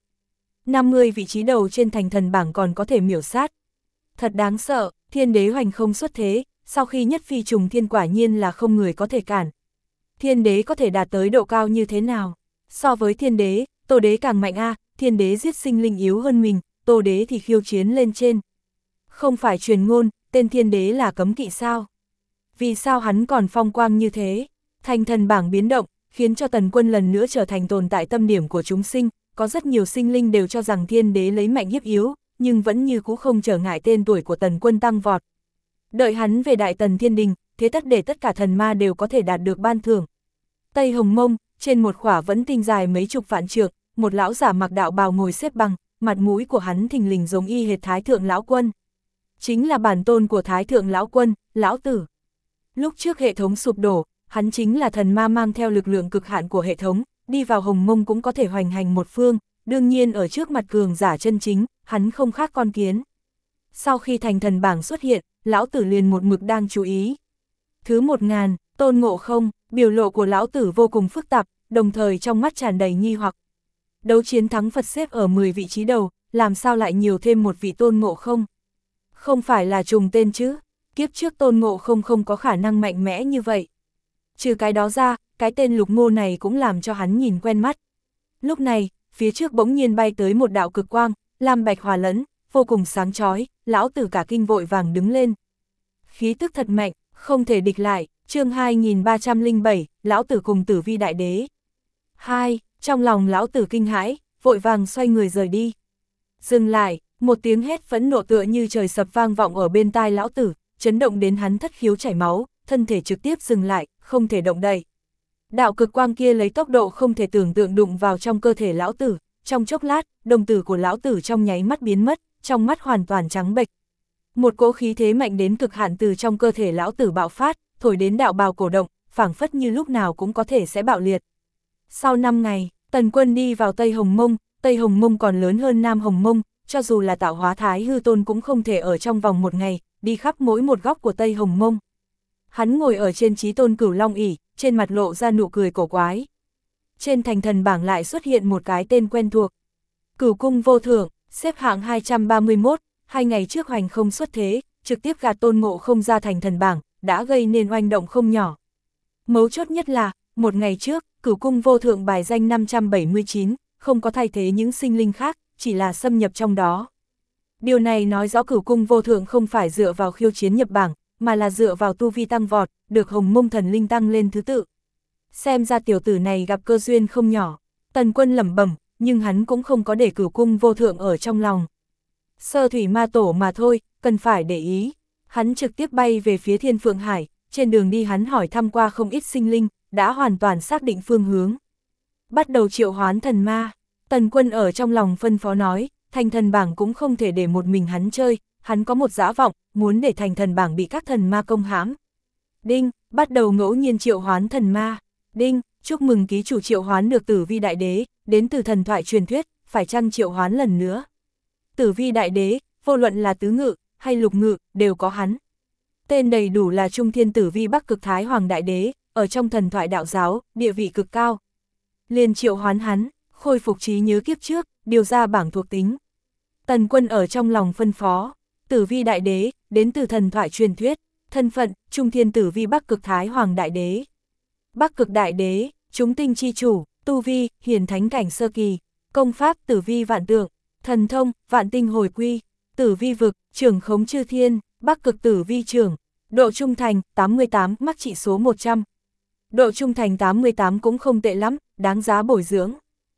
50 vị trí đầu trên thành thần bảng còn có thể miểu sát. Thật đáng sợ, Thiên Đế hoành không xuất thế, sau khi nhất phi trùng thiên quả nhiên là không người có thể cản. Thiên Đế có thể đạt tới độ cao như thế nào? So với Thiên Đế, Tô Đế càng mạnh a, Thiên Đế giết sinh linh yếu hơn mình, Tô Đế thì khiêu chiến lên trên. Không phải truyền ngôn, tên Thiên Đế là cấm kỵ sao? Vì sao hắn còn phong quang như thế? Thành thần bảng biến động, khiến cho Tần Quân lần nữa trở thành tồn tại tâm điểm của chúng sinh, có rất nhiều sinh linh đều cho rằng Thiên Đế lấy mạnh hiếp yếu, nhưng vẫn như cũ không trở ngại tên tuổi của Tần Quân tăng vọt. Đợi hắn về Đại Tần Thiên Đình, thế tất để tất cả thần ma đều có thể đạt được ban thưởng. Tây Hồng Mông, trên một khỏa vẫn tinh dài mấy chục vạn trượng, một lão giả mặc đạo bào ngồi xếp bằng, mặt mũi của hắn thình lình giống y hệt Thái Thượng Lão Quân. Chính là bản tôn của Thái Thượng Lão Quân, Lão Tử. Lúc trước hệ thống sụp đổ, hắn chính là thần ma mang theo lực lượng cực hạn của hệ thống, đi vào Hồng Mông cũng có thể hoành hành một phương, đương nhiên ở trước mặt cường giả chân chính, hắn không khác con kiến. Sau khi thành thần bảng xuất hiện, Lão Tử liền một mực đang chú ý. Thứ 1000, Tôn Ngộ Không, Biểu lộ của lão tử vô cùng phức tạp, đồng thời trong mắt tràn đầy nghi hoặc. Đấu chiến thắng Phật xếp ở 10 vị trí đầu, làm sao lại nhiều thêm một vị Tôn Ngộ Không? Không phải là trùng tên chứ, kiếp trước Tôn Ngộ Không không có khả năng mạnh mẽ như vậy. Trừ cái đó ra, cái tên Lục Ngô này cũng làm cho hắn nhìn quen mắt. Lúc này, phía trước bỗng nhiên bay tới một đạo cực quang, lam bạch hòa lẫn, vô cùng sáng chói, lão tử cả kinh vội vàng đứng lên. Khí tức thật mạnh, không thể địch lại, chương 2307, lão tử cùng Tử Vi Đại Đế. 2. Trong lòng lão tử kinh hãi, vội vàng xoay người rời đi. Dừng lại, một tiếng hét phẫn nộ tựa như trời sập vang vọng ở bên tai lão tử, chấn động đến hắn thất khiếu chảy máu, thân thể trực tiếp dừng lại, không thể động đậy. Đạo cực quang kia lấy tốc độ không thể tưởng tượng đụng vào trong cơ thể lão tử, trong chốc lát, đồng tử của lão tử trong nháy mắt biến mất, trong mắt hoàn toàn trắng bệch. Một cỗ khí thế mạnh đến cực hạn từ trong cơ thể lão tử bạo phát, thổi đến đạo bào cổ động, phảng phất như lúc nào cũng có thể sẽ bạo liệt. Sau 5 ngày, Tần Quân đi vào Tây Hồng Mông còn lớn hơn Nam Hồng Mông, cho dù là tạo hóa Thái Hư Tôn cũng không thể ở trong vòng một ngày, đi khắp mỗi một góc của Tây Hồng Mông. Hắn ngồi ở trên Chí Tôn Cửu Long ỷ, trên mặt lộ ra nụ cười cổ quái. Trên thành thần bảng lại xuất hiện một cái tên quen thuộc. Cửu Cung Vô Thượng, xếp hạng 231, 2 ngày trước hoành không xuất thế, trực tiếp gạt Tôn Ngộ Không ra thành thần bảng, đã gây nên oanh động không nhỏ. Mấu chốt nhất là, một ngày trước, Cửu Cung Vô Thượng bài danh 579, không có thay thế những sinh linh khác, chỉ là xâm nhập trong đó. Điều này nói rõ Cửu Cung Vô Thượng không phải dựa vào khiêu chiến nhập bảng, mà là dựa vào tu vi tăng vọt, được Hồng Mông thần linh tăng lên thứ tự. Xem ra tiểu tử này gặp cơ duyên không nhỏ, Tần Quân lẩm bẩm, nhưng hắn cũng không có để Cửu Cung Vô Thượng ở trong lòng. Sơ thủy ma tổ mà thôi, cần phải để ý. Hắn trực tiếp bay về phía Thiên Phượng Hải, trên đường đi hắn hỏi thăm qua không ít sinh linh, đã hoàn toàn xác định phương hướng. Bắt đầu triệu hoán thần ma, Tần Quân ở trong lòng phân phó nói, thành thần bảng cũng không thể để một mình hắn chơi, hắn có một dã vọng, muốn để thành thần bảng bị các thần ma công hãm. Đinh, bắt đầu ngẫu nhiên triệu hoán thần ma. Đinh, chúc mừng ký chủ triệu hoán được Tử Vi Đại Đế, đến từ thần thoại truyền thuyết, phải chăng triệu hoán lần nữa. Tử Vi Đại Đế, vô luận là tứ ngự, hay lục ngự, đều có hắn. Tên đầy đủ là Trung Thiên Tử Vi Bắc Cực Thái Hoàng Đại Đế, ở trong thần thoại đạo giáo, địa vị cực cao. Liền triệu hoán hắn, khôi phục trí nhớ kiếp trước, điều ra bảng thuộc tính. Tần Quân ở trong lòng phân phó, Tử Vi Đại Đế, đến từ thần thoại truyền thuyết, thân phận, Trung Thiên Tử Vi Bắc Cực Thái Hoàng Đại Đế. Bắc Cực Đại Đế, chúng tinh chi chủ, tu vi, hiển thánh cảnh sơ kỳ, công pháp Tử Vi Vạn Tượng, thần thông, Vạn Tinh Hồi Quy, Tử Vi Vực, trưởng khống chư thiên, Bắc Cực Tử Vi trưởng, độ trung thành, 88, mắc trị số 100. Độ trung thành 88 cũng không tệ lắm, đáng giá bồi dưỡng.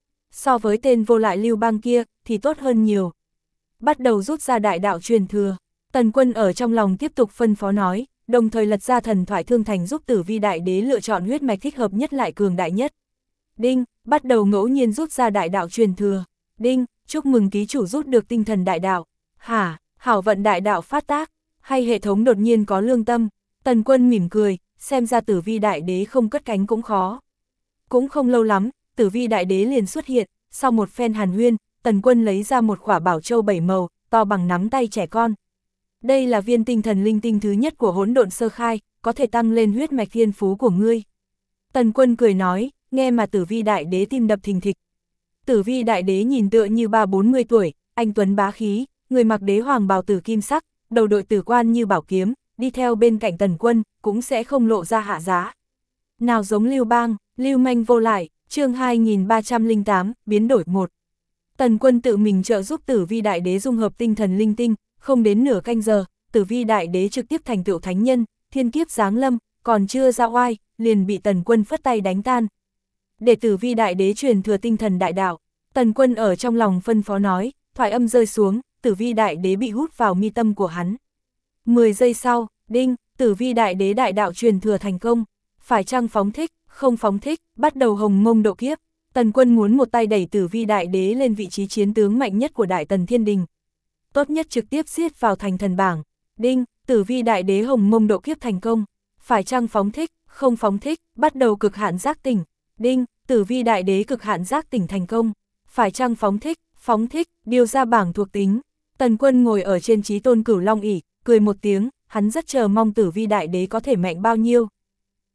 So với tên vô lại Lưu Bang kia, thì tốt hơn nhiều. Bắt đầu rút ra đại đạo truyền thừa, Tần Quân ở trong lòng tiếp tục phân phó nói, đồng thời lật ra thần thoại thương thành giúp Tử Vi Đại Đế lựa chọn huyết mạch thích hợp nhất lại cường đại nhất. Đinh, bắt đầu ngẫu nhiên rút ra đại đạo truyền thừa. Đinh, chúc mừng ký chủ rút được tinh thần đại đạo. Hả, hảo vận đại đạo phát tác, hay hệ thống đột nhiên có lương tâm. Tần Quân mỉm cười, xem ra Tử Vi Đại Đế không cất cánh cũng khó. Cũng không lâu lắm, Tử Vi Đại Đế liền xuất hiện, sau một phen hàn huyên, Tần Quân lấy ra một quả bảo châu 7 màu, to bằng nắm tay trẻ con. Đây là viên tinh thần linh tinh thứ nhất của hỗn độn sơ khai, có thể tăng lên huyết mạch thiên phú của ngươi. Tần Quân cười nói, nghe mà Tử Vi Đại Đế tim đập thình thịch. Tử Vi Đại Đế nhìn tựa như 30-40 tuổi, anh tuấn bá khí, người mặc đế hoàng bào tử kim sắc, đầu đội tử quan như bảo kiếm, đi theo bên cạnh Tần Quân, cũng sẽ không lộ ra hạ giá. Nào giống Lưu Bang, lưu manh vô lại, chương 2308, biến đổi 1. Tần Quân tự mình trợ giúp Tử Vi Đại Đế dung hợp tinh thần linh tinh, không đến nửa canh giờ, Tử Vi Đại Đế trực tiếp thành tựu thánh nhân, thiên kiếp giáng lâm, còn chưa ra oai, liền bị Tần Quân phất tay đánh tan. Để Tử Vi Đại Đế truyền thừa tinh thần đại đạo, Tần Quân ở trong lòng phân phó nói, thoại âm rơi xuống, Tử Vi Đại Đế bị hút vào mi tâm của hắn. 10 giây sau, đinh, Tử Vi Đại Đế đại đạo truyền thừa thành công, phải chăng phóng thích, không phóng thích, bắt đầu Hồng Mông độ kiếp. Tần Quân muốn một tay đẩy Tử Vi Đại Đế lên vị trí chiến tướng mạnh nhất của Đại Tần Thiên Đình. Tốt nhất trực tiếp giết vào thành thần bảng. Đinh, Tử Vi Đại Đế Hồng Mông độ kiếp thành công, phải chăng phóng thích, không phóng thích, bắt đầu cực hạn giác tỉnh. Đinh, Tử Vi Đại Đế cực hạn giác tỉnh thành công, phải chăng phóng thích, điều ra bảng thuộc tính. Tần Quân ngồi ở trên Chí Tôn Cửu Long ỷ, cười một tiếng, hắn rất chờ mong Tử Vi Đại Đế có thể mạnh bao nhiêu.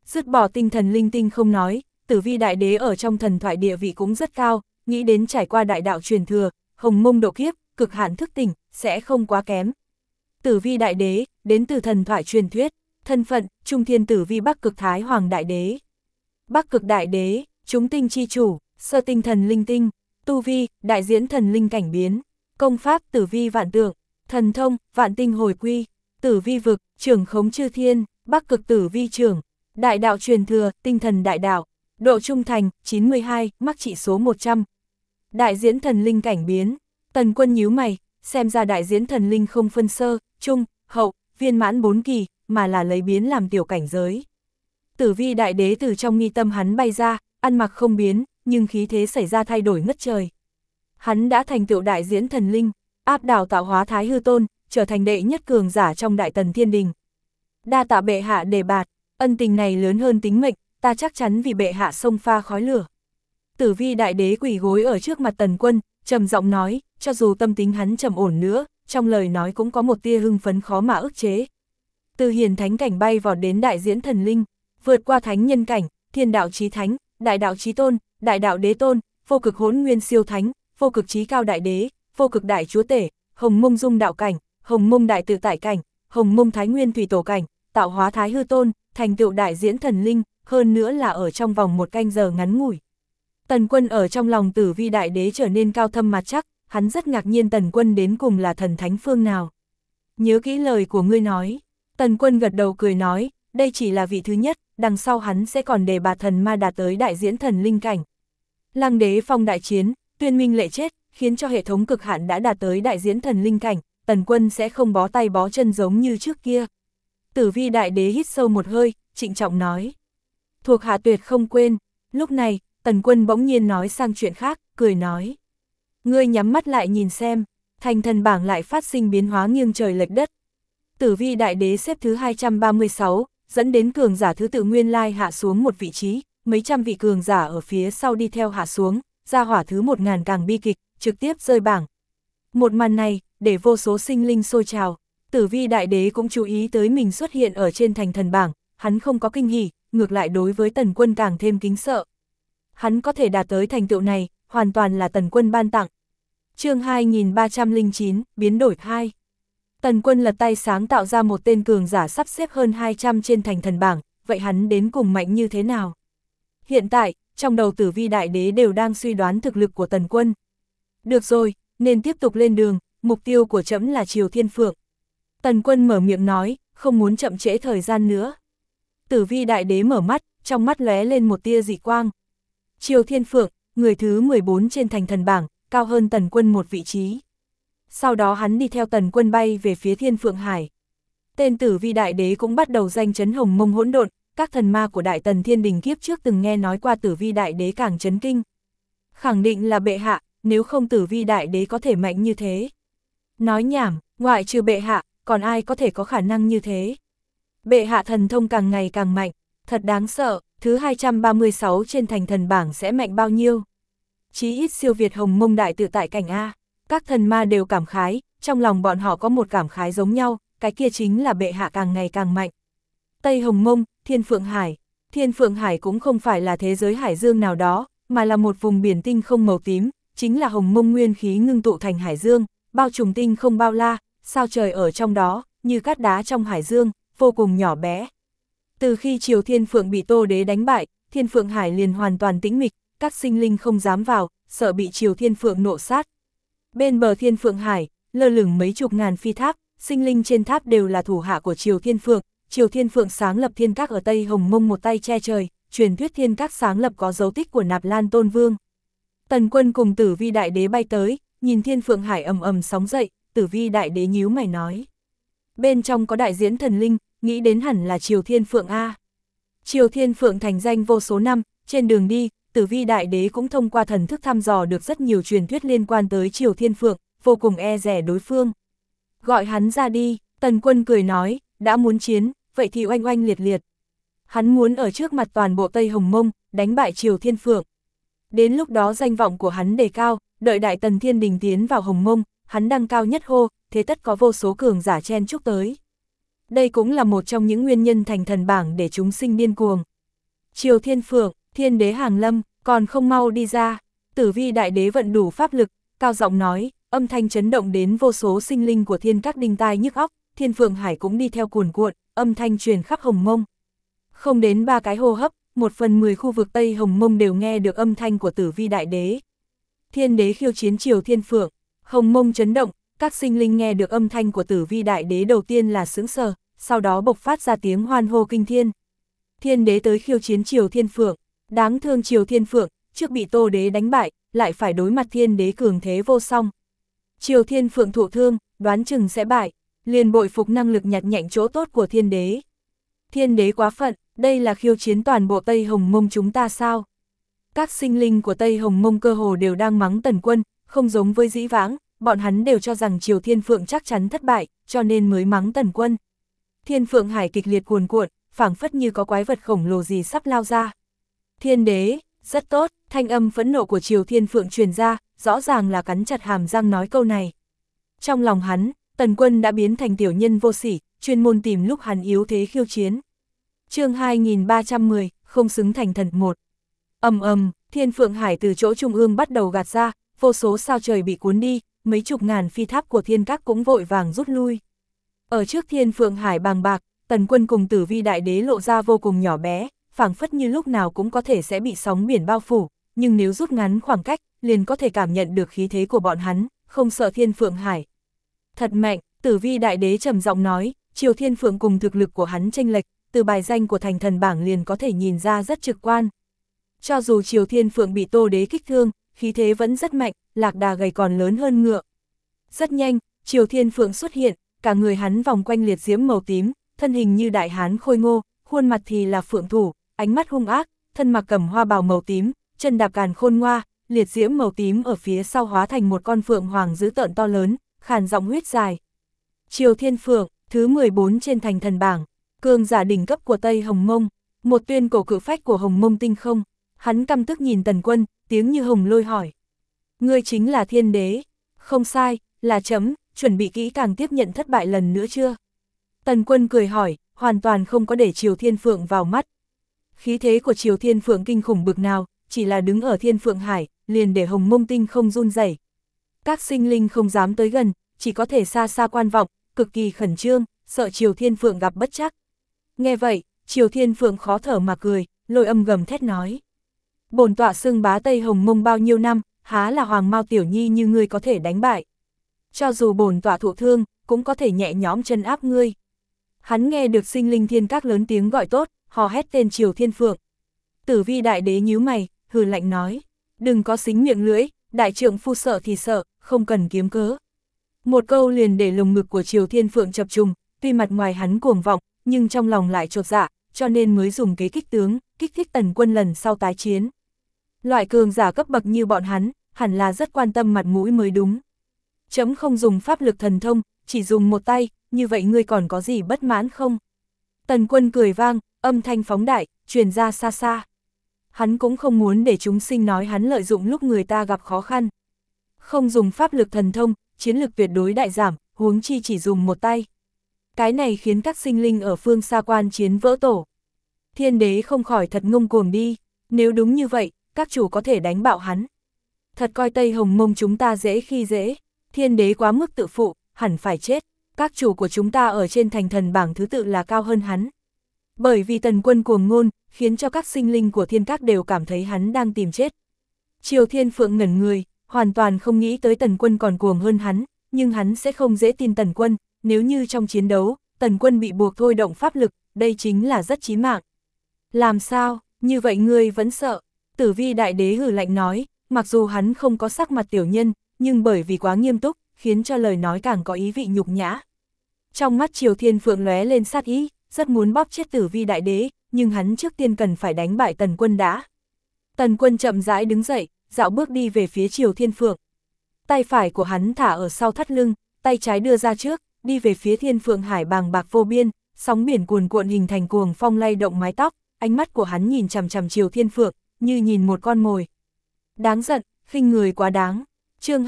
Dứt bỏ tinh thần linh tinh không nói, Tử Vi đại đế ở trong thần thoại địa vị cũng rất cao, nghĩ đến trải qua đại đạo truyền thừa, hồng mông độ kiếp, cực hạn thức tỉnh, sẽ không quá kém. Tử Vi đại đế, đến từ thần thoại truyền thuyết, thân phận, Trung Thiên Tử Vi Bắc Cực Thái Hoàng đại đế. Bắc Cực đại đế, chúng tinh chi chủ, sơ tinh thần linh tinh, tu vi, đại diễn thần linh cảnh biến, công pháp Tử Vi vạn tượng, thần thông, vạn tinh hồi quy, Tử Vi vực, trưởng khống chư thiên, Bắc Cực Tử Vi trưởng, đại đạo truyền thừa, tinh thần đại đạo, độ trung thành, 92, mắc trị số 100. Đại diễn thần linh cảnh biến, Tần Quân nhíu mày, xem ra đại diễn thần linh không phân sơ, trung, hậu, viên mãn 4 kỳ, mà là lấy biến làm tiểu cảnh giới. Tử Vi đại đế từ trong nghi tâm hắn bay ra, ăn mặc không biến, nhưng khí thế xảy ra thay đổi ngất trời. Hắn đã thành tựu đại diễn thần linh, áp đảo tạo hóa Thái Hư Tôn, trở thành đệ nhất cường giả trong Đại Tần Thiên Đình. Đa tạ bệ hạ đề bạt, ân tình này lớn hơn tính mệnh, ta chắc chắn vì bệ hạ xông pha khói lửa. Tử Vi đại đế quỳ gối ở trước mặt Tần Quân, trầm giọng nói, cho dù tâm tính hắn trầm ổn nữa, trong lời nói cũng có một tia hưng phấn khó mà ức chế. Từ hiền thánh cảnh bay vọt đến đại diễn thần linh, vượt qua thánh nhân cảnh, thiên đạo chí thánh, đại đạo chí tôn, đại đạo đế tôn, vô cực hỗn nguyên siêu thánh, vô cực chí cao đại đế, vô cực đại chúa tể, hồng mông dung đạo cảnh, hồng mông đại tự tại cảnh, hồng mông thái nguyên thủy tổ cảnh, tạo hóa Thái Hư Tôn, thành tựu đại diễn thần linh, hơn nữa là ở trong vòng một canh giờ ngắn ngủi. Tần Quân ở trong lòng Tử Vi đại đế trở nên cao thâm mặt chắc, hắn rất ngạc nhiên Tần Quân đến cùng là thần thánh phương nào. Nhớ kỹ lời của ngươi nói. Tần Quân gật đầu cười nói, đây chỉ là vị thứ nhất, đằng sau hắn sẽ còn đề bạt thần ma đạt tới đại diễn thần linh cảnh. Lăng đế phong đại chiến, tuyên minh lệ chết, khiến cho hệ thống cực hạn đã đạt tới đại diễn thần linh cảnh, Tần Quân sẽ không bó tay bó chân giống như trước kia. Tử Vi đại đế hít sâu một hơi, trịnh trọng nói. Thuộc hạ tuyệt không quên. Lúc này, Tần Quân bỗng nhiên nói sang chuyện khác, cười nói. Ngươi nhắm mắt lại nhìn xem, thành thần bảng lại phát sinh biến hóa nghiêng trời lệch đất. Tử Vi đại đế xếp thứ 236, dẫn đến cường giả thứ tự nguyên lai hạ xuống một vị trí, mấy trăm vị cường giả ở phía sau đi theo hạ xuống, ra hỏa thứ 1000 càng bi kịch, trực tiếp rơi bảng. Một màn này, để vô số sinh linh sôi trào, Tử Vi đại đế cũng chú ý tới mình xuất hiện ở trên thành thần bảng, hắn không có kinh hỉ, ngược lại đối với Tần Quân càng thêm kính sợ. Hắn có thể đạt tới thành tựu này, hoàn toàn là Tần Quân ban tặng. Chương 2309, biến đổi 2. Tần Quân lật tay sáng tạo ra một tên cường giả sắp xếp hơn 200 trên thành thần bảng, vậy hắn đến cùng mạnh như thế nào? Hiện tại, trong đầu Tử Vi đại đế đều đang suy đoán thực lực của Tần Quân. Được rồi, nên tiếp tục lên đường, mục tiêu của trẫm là Triều Thiên Phượng. Tần Quân mở miệng nói, không muốn chậm trễ thời gian nữa. Tử Vi đại đế mở mắt, trong mắt lóe lên một tia dị quang. Triều Thiên Phượng, người thứ 14 trên thành thần bảng, cao hơn Tần Quân một vị trí. Sau đó hắn đi theo Tần Quân bay về phía Thiên Phượng Hải. Tên Tử Vi đại đế cũng bắt đầu danh chấn hồng mông hỗn độn, các thần ma của Đại Tần Thiên Đình kiếp trước từng nghe nói qua Tử Vi đại đế càng chấn kinh. Khẳng định là bệ hạ, nếu không Tử Vi đại đế có thể mạnh như thế. Nói nhảm, ngoại trừ bệ hạ, còn ai có thể có khả năng như thế. Bệ hạ thần thông càng ngày càng mạnh, thật đáng sợ, thứ 236 trên thành thần bảng sẽ mạnh bao nhiêu. Chí ít siêu việt hồng mông đại tự tại cảnh A. Các thần ma đều cảm khái, trong lòng bọn họ có một cảm khái giống nhau, cái kia chính là bệ hạ càng ngày càng mạnh. Tây Hồng Mông, Thiên Phượng Hải. Thiên Phượng Hải cũng không phải là thế giới hải dương nào đó, mà là một vùng biển tinh không màu tím, chính là hồng mông nguyên khí ngưng tụ thành hải dương, bao trùm tinh không bao la, sao trời ở trong đó, như cát đá trong hải dương, vô cùng nhỏ bé. Từ khi Triều Thiên Phượng bị Tô Đế đánh bại, Thiên Phượng Hải liền hoàn toàn tĩnh mịch, các sinh linh không dám vào, sợ bị Triều Thiên Phượng nộ sát. Bên bờ Thiên Phượng Hải, lơ lửng mấy chục ngàn phi tháp, sinh linh trên tháp đều là thủ hạ của Triều Thiên Phượng. Triều Thiên Phượng sáng lập thiên các ở Tây Hồng Mông một tay che trời, truyền thuyết thiên các sáng lập có dấu tích của Nạp Lan Tôn Vương. Tần Quân cùng Tử Vi đại đế bay tới, nhìn Thiên Phượng Hải ầm ầm sóng dậy, Tử Vi đại đế nhíu mày nói. Bên trong có đại diễn thần linh, nghĩ đến hẳn là Triều Thiên Phượng A. Triều Thiên Phượng thành danh vô số năm, trên đường đi, Tử Vi đại đế cũng thông qua thần thức thăm dò được rất nhiều truyền thuyết liên quan tới Triều Thiên Phượng, vô cùng e dè đối phương. Gọi hắn ra đi, Tần Quân cười nói, đã muốn chiến, vậy thì oanh oanh liệt liệt. Hắn muốn ở trước mặt toàn bộ Tây Hồng Mông, đánh bại Triều Thiên Phượng. Đến lúc đó danh vọng của hắn đề cao, đợi Đại Tần Thiên Đình tiến vào Hồng Mông, hắn đăng cao nhất hô, thế tất có vô số cường giả chen chúc tới. Đây cũng là một trong những nguyên nhân thành thần bảng để chúng sinh điên cuồng. Triều Thiên Phượng, Thiên Đế hàng lâm, còn không mau đi ra. Tử Vi Đại Đế vận đủ pháp lực, cao giọng nói, âm thanh chấn động đến vô số sinh linh của thiên các đinh tai nhức óc, Thiên Phượng Hải cũng đi theo cuồn cuộn, âm thanh truyền khắp Hồng Mông. Không đến 3 cái hô hấp, 1/10 khu vực Tây Hồng Mông đều nghe được âm thanh của Tử Vi Đại Đế. Thiên Đế khiêu chiến Triều Thiên Phượng, Hồng Mông chấn động, các sinh linh nghe được âm thanh của Tử Vi Đại Đế đầu tiên là sững sờ, sau đó bộc phát ra tiếng hoan hô kinh thiên. Thiên Đế tới khiêu chiến Triều Thiên Phượng, đáng thương Triều Thiên Phượng, trước bị Tô Đế đánh bại, lại phải đối mặt Thiên Đế cường thế vô song. Triều Thiên Phượng thụ thương, đoán chừng sẽ bại, liền bội phục năng lực nhặt nhạnh chỗ tốt của Thiên Đế. Thiên Đế quá phận, đây là khiêu chiến toàn bộ Tây Hồng Mông chúng ta sao? Các sinh linh của Tây Hồng Mông cơ hồ đều đang mắng Tần Quân, không giống với dĩ vãng, bọn hắn đều cho rằng Triều Thiên Phượng chắc chắn thất bại, cho nên mới mắng Tần Quân. Thiên Phượng Hải kịch liệt cuồn cuộn, phảng phất như có quái vật khổng lồ gì sắp lao ra. Thiên Đế, rất tốt, thanh âm phẫn nộ của Triều Thiên Phượng truyền ra, rõ ràng là cắn chặt hàm răng nói câu này. Trong lòng hắn, Tần Quân đã biến thành tiểu nhân vô sỉ, chuyên môn tìm lúc hắn yếu thế khiêu chiến. Chương 2310, không xứng thành thần một. Thiên Phượng Hải từ chỗ trung ương bắt đầu gạt ra, vô số sao trời bị cuốn đi, mấy chục ngàn phi tháp của thiên các cũng vội vàng rút lui. Ở trước Thiên Phượng Hải bàng bạc, Tần Quân cùng Tử Vi Đại Đế lộ ra vô cùng nhỏ bé, phảng phất như lúc nào cũng có thể sẽ bị sóng biển bao phủ, nhưng nếu rút ngắn khoảng cách, liền có thể cảm nhận được khí thế của bọn hắn, không sợ Thiên Phượng Hải. Thật mạnh, Tử Vi Đại Đế trầm giọng nói, Triều Thiên Phượng cùng thực lực của hắn chênh lệch, từ bài danh của thành thần bảng liền có thể nhìn ra rất trực quan. Cho dù Triều Thiên Phượng bị Tô Đế kích thương, khí thế vẫn rất mạnh, lạc đà gầy còn lớn hơn ngựa. Rất nhanh, Triều Thiên Phượng xuất hiện, cả người hắn vòng quanh liệt diễm màu tím, thân hình như đại hán khôi ngô, khuôn mặt thì là phượng thủ, ánh mắt hung ác, thân mặc cẩm hoa bào màu tím, chân đạp càn khôn ngoa, liệt diễm màu tím ở phía sau hóa thành một con phượng hoàng dữ tợn to lớn, khàn giọng huyết dài. Triều Thiên Phượng, thứ 14 trên thành thần bảng, cường giả đỉnh cấp của Tây Hồng Mông, một tuyên cổ cự phách của Hồng Mông tinh không. Hắn căm tức nhìn Tần Quân, tiếng như hồng lôi hỏi. Ngươi chính là Thiên Đế? Không sai, là chấm, chuẩn bị kỹ càng tiếp nhận thất bại lần nữa chưa? Tần Quân cười hỏi, hoàn toàn không có để Triều Thiên Phượng vào mắt. Khí thế của Triều Thiên Phượng kinh khủng bực nào, chỉ là đứng ở Thiên Phượng Hải, liền để Hồng Mông tinh không run rẩy. Các sinh linh không dám tới gần, chỉ có thể xa xa quan vọng, cực kỳ khẩn trương, sợ Triều Thiên Phượng gặp bất trắc. Nghe vậy, Triều Thiên Phượng khó thở mà cười, lôi âm gầm thét nói. Bổn tọa xưng bá Tây Hồng Mông bao nhiêu năm, há là hoàng mao tiểu nhi như ngươi có thể đánh bại. Cho dù bổn tọa thụ thương, cũng có thể nhẹ nhõm chân áp ngươi. Hắn nghe được sinh linh thiên các lớn tiếng gọi tốt, hò hét tên Triều Thiên Phượng. Tử Vi Đại Đế nhíu mày, hừ lạnh nói, đừng có xính miệng lưỡi, đại trượng phu sợ thì sợ, không cần kiếm cớ. Một câu liền để lồng ngực của Triều Thiên Phượng chập trùng, tuy mặt ngoài hắn cuồng vọng, nhưng trong lòng lại chột dạ, cho nên mới dùng kế kích tướng, kích thích Tần Quân lần sau tái chiến. Loại cường giả cấp bậc như bọn hắn, hẳn là rất quan tâm mặt mũi mới đúng. Chấm không dùng pháp lực thần thông, chỉ dùng một tay, như vậy ngươi còn có gì bất mãn không? Tần Quân cười vang, âm thanh phóng đại, truyền ra xa xa. Hắn cũng không muốn để chúng sinh nói hắn lợi dụng lúc người ta gặp khó khăn. Không dùng pháp lực thần thông, chiến lực tuyệt đối đại giảm, huống chi chỉ dùng một tay. Cái này khiến các sinh linh ở phương xa quan chiến vỡ tổ. Thiên Đế không khỏi thật ngông cuồng đi, nếu đúng như vậy, các chủ có thể đánh bạo hắn. Thật coi Tây Hồng Mông chúng ta dễ khi dễ, Thiên Đế quá mức tự phụ, hẳn phải chết, các chủ của chúng ta ở trên thành thần bảng thứ tự là cao hơn hắn. Bởi vì Tần Quân cuồng ngôn, khiến cho các sinh linh của thiên các đều cảm thấy hắn đang tìm chết. Triều Thiên Phượng ngẩn người, hoàn toàn không nghĩ tới Tần Quân còn cuồng hơn hắn, nhưng hắn sẽ không dễ tin Tần Quân, nếu như trong chiến đấu, Tần Quân bị buộc thôi động pháp lực, đây chính là rất chí mạng. Làm sao, như vậy ngươi vẫn sợ? Tử Vi Đại Đế hừ lạnh nói, mặc dù hắn không có sắc mặt tiểu nhân, nhưng bởi vì quá nghiêm túc, khiến cho lời nói càng có ý vị nhục nhã. Trong mắt Triều Thiên Phượng lóe lên sát ý, rất muốn bóp chết Tử Vi Đại Đế, nhưng hắn trước tiên cần phải đánh bại Tần Quân đã. Tần Quân chậm rãi đứng dậy, dạo bước đi về phía Triều Thiên Phượng. Tay phải của hắn thả ở sau thắt lưng, tay trái đưa ra trước, đi về phía Thiên Phượng Hải bàng bạc vô biên, sóng biển cuồn cuộn hình thành cuồng phong lay động mái tóc, ánh mắt của hắn nhìn chằm chằm Triều Thiên Phượng, như nhìn một con mồi. Đáng giận, khinh người quá đáng. Chương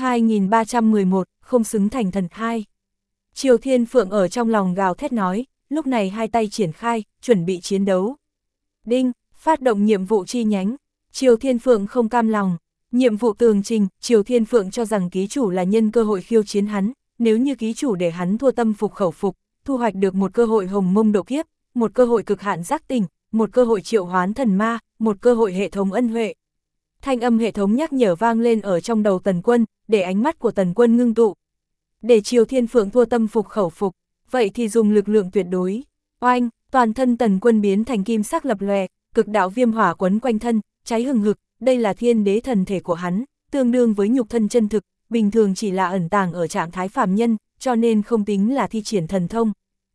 2311, không xứng thành thần 2. Triều Thiên Phượng ở trong lòng gào thét nói, lúc này hai tay triển khai, chuẩn bị chiến đấu. Đinh, Phát động nhiệm vụ chi nhánh, Triều Thiên Phượng không cam lòng. Nhiệm vụ tường trình, Triều Thiên Phượng cho rằng ký chủ là nhân cơ hội khiêu chiến hắn, nếu như ký chủ để hắn thua tâm phục khẩu phục, thu hoạch được một cơ hội hồng mông độ kiếp, một cơ hội cực hạn giác tỉnh, một cơ hội triệu hoán thần ma, một cơ hội hệ thống ân huệ. Thanh âm hệ thống nhắc nhở vang lên ở trong đầu Tần Quân, để ánh mắt của Tần Quân ngưng tụ. Để Triều Thiên Phượng thua tâm phục khẩu phục, vậy thì dùng lực lượng tuyệt đối. Oanh, toàn thân Tần Quân biến thành kim sắc lập lòe, cực đạo viêm hỏa quấn quanh thân, cháy hừng hực, đây là thiên đế thần thể của hắn, tương đương với nhục thân chân thực, bình thường chỉ là ẩn tàng ở trạng thái phàm nhân, cho nên không tính là thi triển thần thông.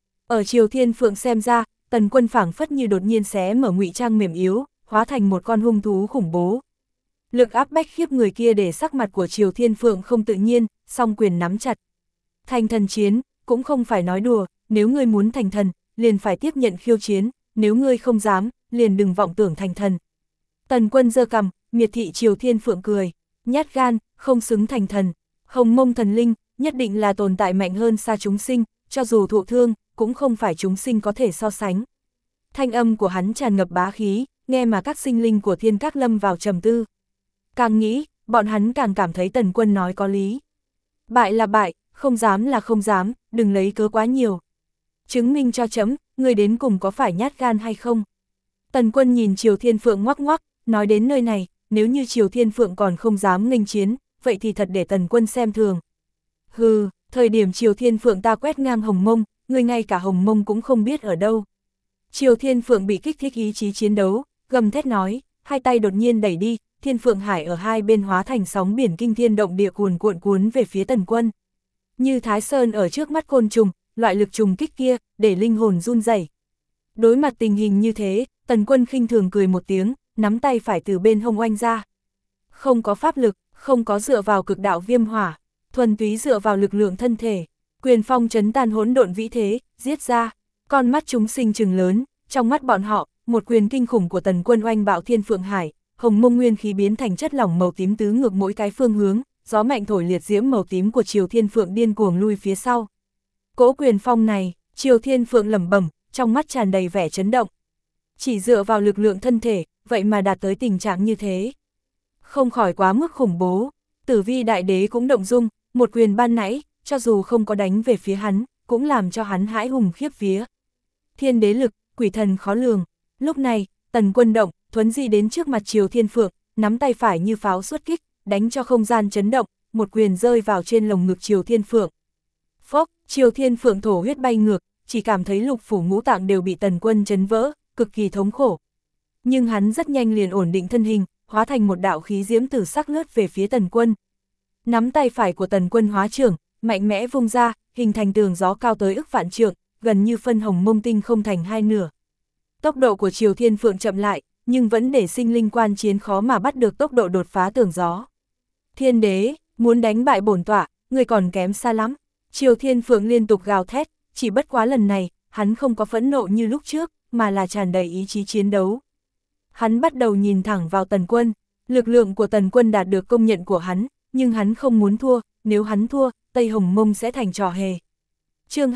Ở Triều Thiên Phượng xem ra, Tần Quân phảng phất như đột nhiên xé mở ngụy trang mềm yếu, hóa thành một con hung thú khủng bố. Lực áp bách khiếp người kia để sắc mặt của Triều Thiên Phượng không tự nhiên, song quyền nắm chặt. Thành thần chiến, cũng không phải nói đùa, nếu ngươi muốn thành thần, liền phải tiếp nhận khiêu chiến, nếu ngươi không dám, liền đừng vọng tưởng thành thần. Tần Quân giơ cằm, miệt thị Triều Thiên Phượng cười, nhát gan, không xứng thành thần. Hồng mông thần linh, nhất định là tồn tại mạnh hơn xa chúng sinh, cho dù thụ thương, cũng không phải chúng sinh có thể so sánh. Thanh âm của hắn tràn ngập bá khí, nghe mà các sinh linh của thiên các lâm vào trầm tư. Càng nghĩ, bọn hắn càng cảm thấy Tần Quân nói có lý. Bại là bại, không dám là không dám, đừng lấy cớ quá nhiều. Chứng minh cho chấm, người đến cùng có phải nhát gan hay không? Tần Quân nhìn Triều Thiên Phượng ngoắc ngoắc, nói đến nơi này, nếu như Triều Thiên Phượng còn không dám nghênh chiến, vậy thì thật để Tần Quân xem thường. Hừ, thời điểm Triều Thiên Phượng ta quét ngang Hồng Mông, người ngay cả Hồng Mông cũng không biết ở đâu. Triều Thiên Phượng bị kích thích ý chí chiến đấu, gầm thét nói, hai tay đột nhiên đẩy đi, Thiên Phượng Hải ở hai bên hóa thành sóng biển kinh thiên động địa cuồn cuốn về phía Tần Quân. Như Thái Sơn ở trước mắt côn trùng, loại lực trùng kích kia, để linh hồn run rẩy. Đối mặt tình hình như thế, Tần Quân khinh thường cười một tiếng, nắm tay phải từ bên hông oanh ra. Không có pháp lực, không có dựa vào cực đạo viêm hỏa, thuần túy dựa vào lực lượng thân thể, quyền phong chấn tan hỗn độn vĩ thế, giết ra. Con mắt chúng sinh trừng lớn, trong mắt bọn họ, một quyền kinh khủng của Tần Quân oanh bạo Thiên Phượng Hải, hồng mông nguyên khí biến thành chất lỏng màu tím tứ ngược mỗi cái phương hướng, gió mạnh thổi liệt diễm màu tím của Triều Thiên Phượng điên cuồng lui phía sau. Cỗ quyền phong này, Triều Thiên Phượng lẩm bẩm, trong mắt tràn đầy vẻ chấn động. Chỉ dựa vào lực lượng thân thể, vậy mà đạt tới tình trạng như thế. Không khỏi quá mức khủng bố, Tử Vi Đại Đế cũng động dung, một quyền ban nãy, cho dù không có đánh về phía hắn, cũng làm cho hắn hãi hùng khiếp vía. Thiên đế lực, quỷ thần khó lường. Lúc này, Tần Quân động, thuấn di đến trước mặt Triều Thiên Phượng, nắm tay phải như pháo xuất kích, đánh cho không gian chấn động, một quyền rơi vào trên lồng ngực Triều Thiên Phượng. Phốc, Triều Thiên Phượng thổ huyết bay ngược, chỉ cảm thấy lục phủ ngũ tạng đều bị Tần Quân chấn vỡ, cực kỳ thống khổ. Nhưng hắn rất nhanh liền ổn định thân hình, hóa thành một đạo khí diễm tử sắc lướt về phía Tần Quân. Nắm tay phải của Tần Quân hóa trưởng, mạnh mẽ vung ra, hình thành tường gió cao tới ức vạn trượng, gần như phân hồng mông tinh không thành hai nửa. Tốc độ của Triều Thiên Phượng chậm lại, nhưng vẫn để sinh linh quan chiến khó mà bắt được tốc độ đột phá tường gió. Thiên đế, muốn đánh bại bổn tọa, người còn kém xa lắm. Triều Thiên Phượng liên tục gào thét, chỉ bất quá lần này, hắn không có phẫn nộ như lúc trước, mà là tràn đầy ý chí chiến đấu. Hắn bắt đầu nhìn thẳng vào Tần Quân, lực lượng của Tần Quân đạt được công nhận của hắn, nhưng hắn không muốn thua, nếu hắn thua, Tây Hồng Mông sẽ thành trò hề. Chương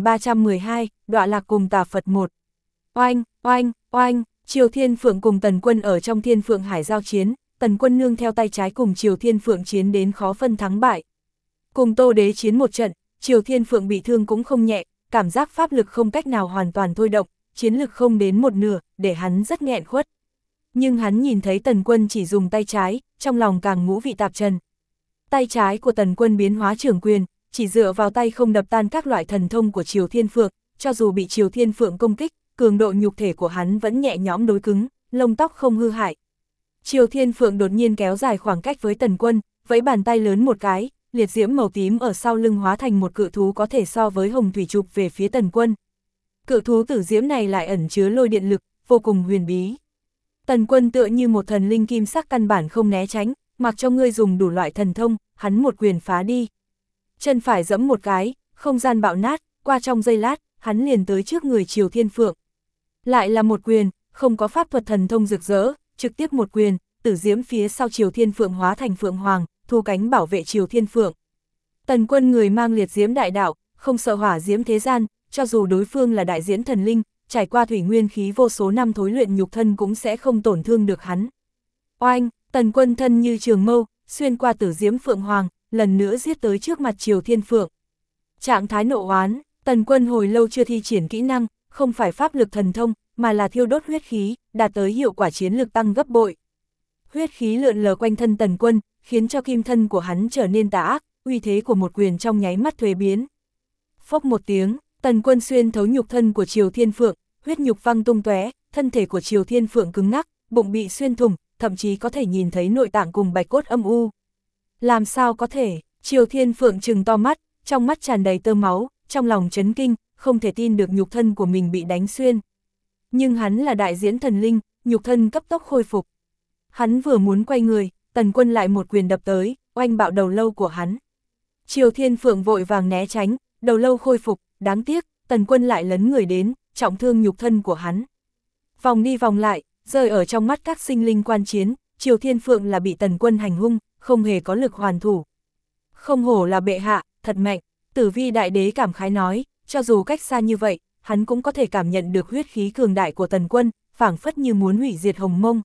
2312, Đọa Lạc cùng Tà Phật 1. Oanh, oanh, oanh, Triều Thiên Phượng cùng Tần Quân ở trong Thiên Phượng Hải giao chiến, Tần Quân nương theo tay trái cùng Triều Thiên Phượng chiến đến khó phân thắng bại. Cùng Tô Đế chiến một trận, Triều Thiên Phượng bị thương cũng không nhẹ, cảm giác pháp lực không cách nào hoàn toàn thôi động, chiến lực không đến một nửa, để hắn rất nghẹn khuất. Nhưng hắn nhìn thấy Tần Quân chỉ dùng tay trái, trong lòng càng ngũ vị tạp trần. Tay trái của Tần Quân biến hóa trưởng quyền, chỉ dựa vào tay không đập tan các loại thần thông của Triều Thiên Phượng, cho dù bị Triều Thiên Phượng công kích, cường độ nhục thể của hắn vẫn nhẹ nhõm đối cứng, lông tóc không hư hại. Triều Thiên Phượng đột nhiên kéo dài khoảng cách với Tần Quân, vẫy bàn tay lớn một cái, liệt diễm màu tím ở sau lưng hóa thành một cự thú có thể so với hồng thủy trục về phía Tần Quân. Cự thú tử diễm này lại ẩn chứa lôi điện lực, vô cùng huyền bí. Tần Quân tựa như một thần linh kim sắc căn bản không né tránh, mặc cho ngươi dùng đủ loại thần thông, hắn một quyền phá đi. Chân phải giẫm một cái, không gian bạo nát, qua trong giây lát, hắn liền tới trước người Triều Thiên Phượng. Lại là một quyền, không có pháp thuật thần thông rực rỡ, trực tiếp một quyền, tử diễm phía sau Triều Thiên Phượng hóa thành Phượng Hoàng, thu cánh bảo vệ Triều Thiên Phượng. Tần Quân người mang liệt diễm đại đạo, không sợ hỏa diễm thế gian, cho dù đối phương là đại diễn thần linh, trải qua thủy nguyên khí vô số năm thối luyện nhục thân cũng sẽ không tổn thương được hắn. Oanh, Tần Quân thân như trường mâu, xuyên qua tử diễm phượng hoàng, lần nữa giết tới trước mặt Triều Thiên Phượng. Trạng thái nộ oán, Tần Quân hồi lâu chưa thi triển kỹ năng, không phải pháp lực thần thông, mà là thiêu đốt huyết khí, đạt tới hiệu quả chiến lực tăng gấp bội. Huyết khí lượn lờ quanh thân Tần Quân, khiến cho kim thân của hắn trở nên tà ác, uy thế của một quyền trong nháy mắt thuế biến. Phốc một tiếng, Tần Quân xuyên thấu nhục thân của Triều Thiên Phượng, huyết nhục văng tung tóe, thân thể của Triều Thiên Phượng cứng ngắc, bụng bị xuyên thủng, thậm chí có thể nhìn thấy nội tạng cùng bạch cốt âm u. Làm sao có thể? Triều Thiên Phượng trừng to mắt, trong mắt tràn đầy tơ máu, trong lòng chấn kinh, không thể tin được nhục thân của mình bị đánh xuyên. Nhưng hắn là đại diễn thần linh, nhục thân cấp tốc khôi phục. Hắn vừa muốn quay người, Tần Quân lại một quyền đập tới, oanh bạo đầu lâu của hắn. Triều Thiên Phượng vội vàng né tránh, đầu lâu khôi phục, đáng tiếc, Tần Quân lại lấn người đến, trọng thương nhục thân của hắn. Vòng đi vòng lại, rơi ở trong mắt các sinh linh quan chiến, Triều Thiên Phượng là bị Tần Quân hành hung, không hề có lực hoàn thủ. Không hổ là bệ hạ, thật mạnh, Tử Vi Đại Đế cảm khái nói, cho dù cách xa như vậy, hắn cũng có thể cảm nhận được huyết khí cường đại của Tần Quân, phảng phất như muốn hủy diệt Hồng Mông.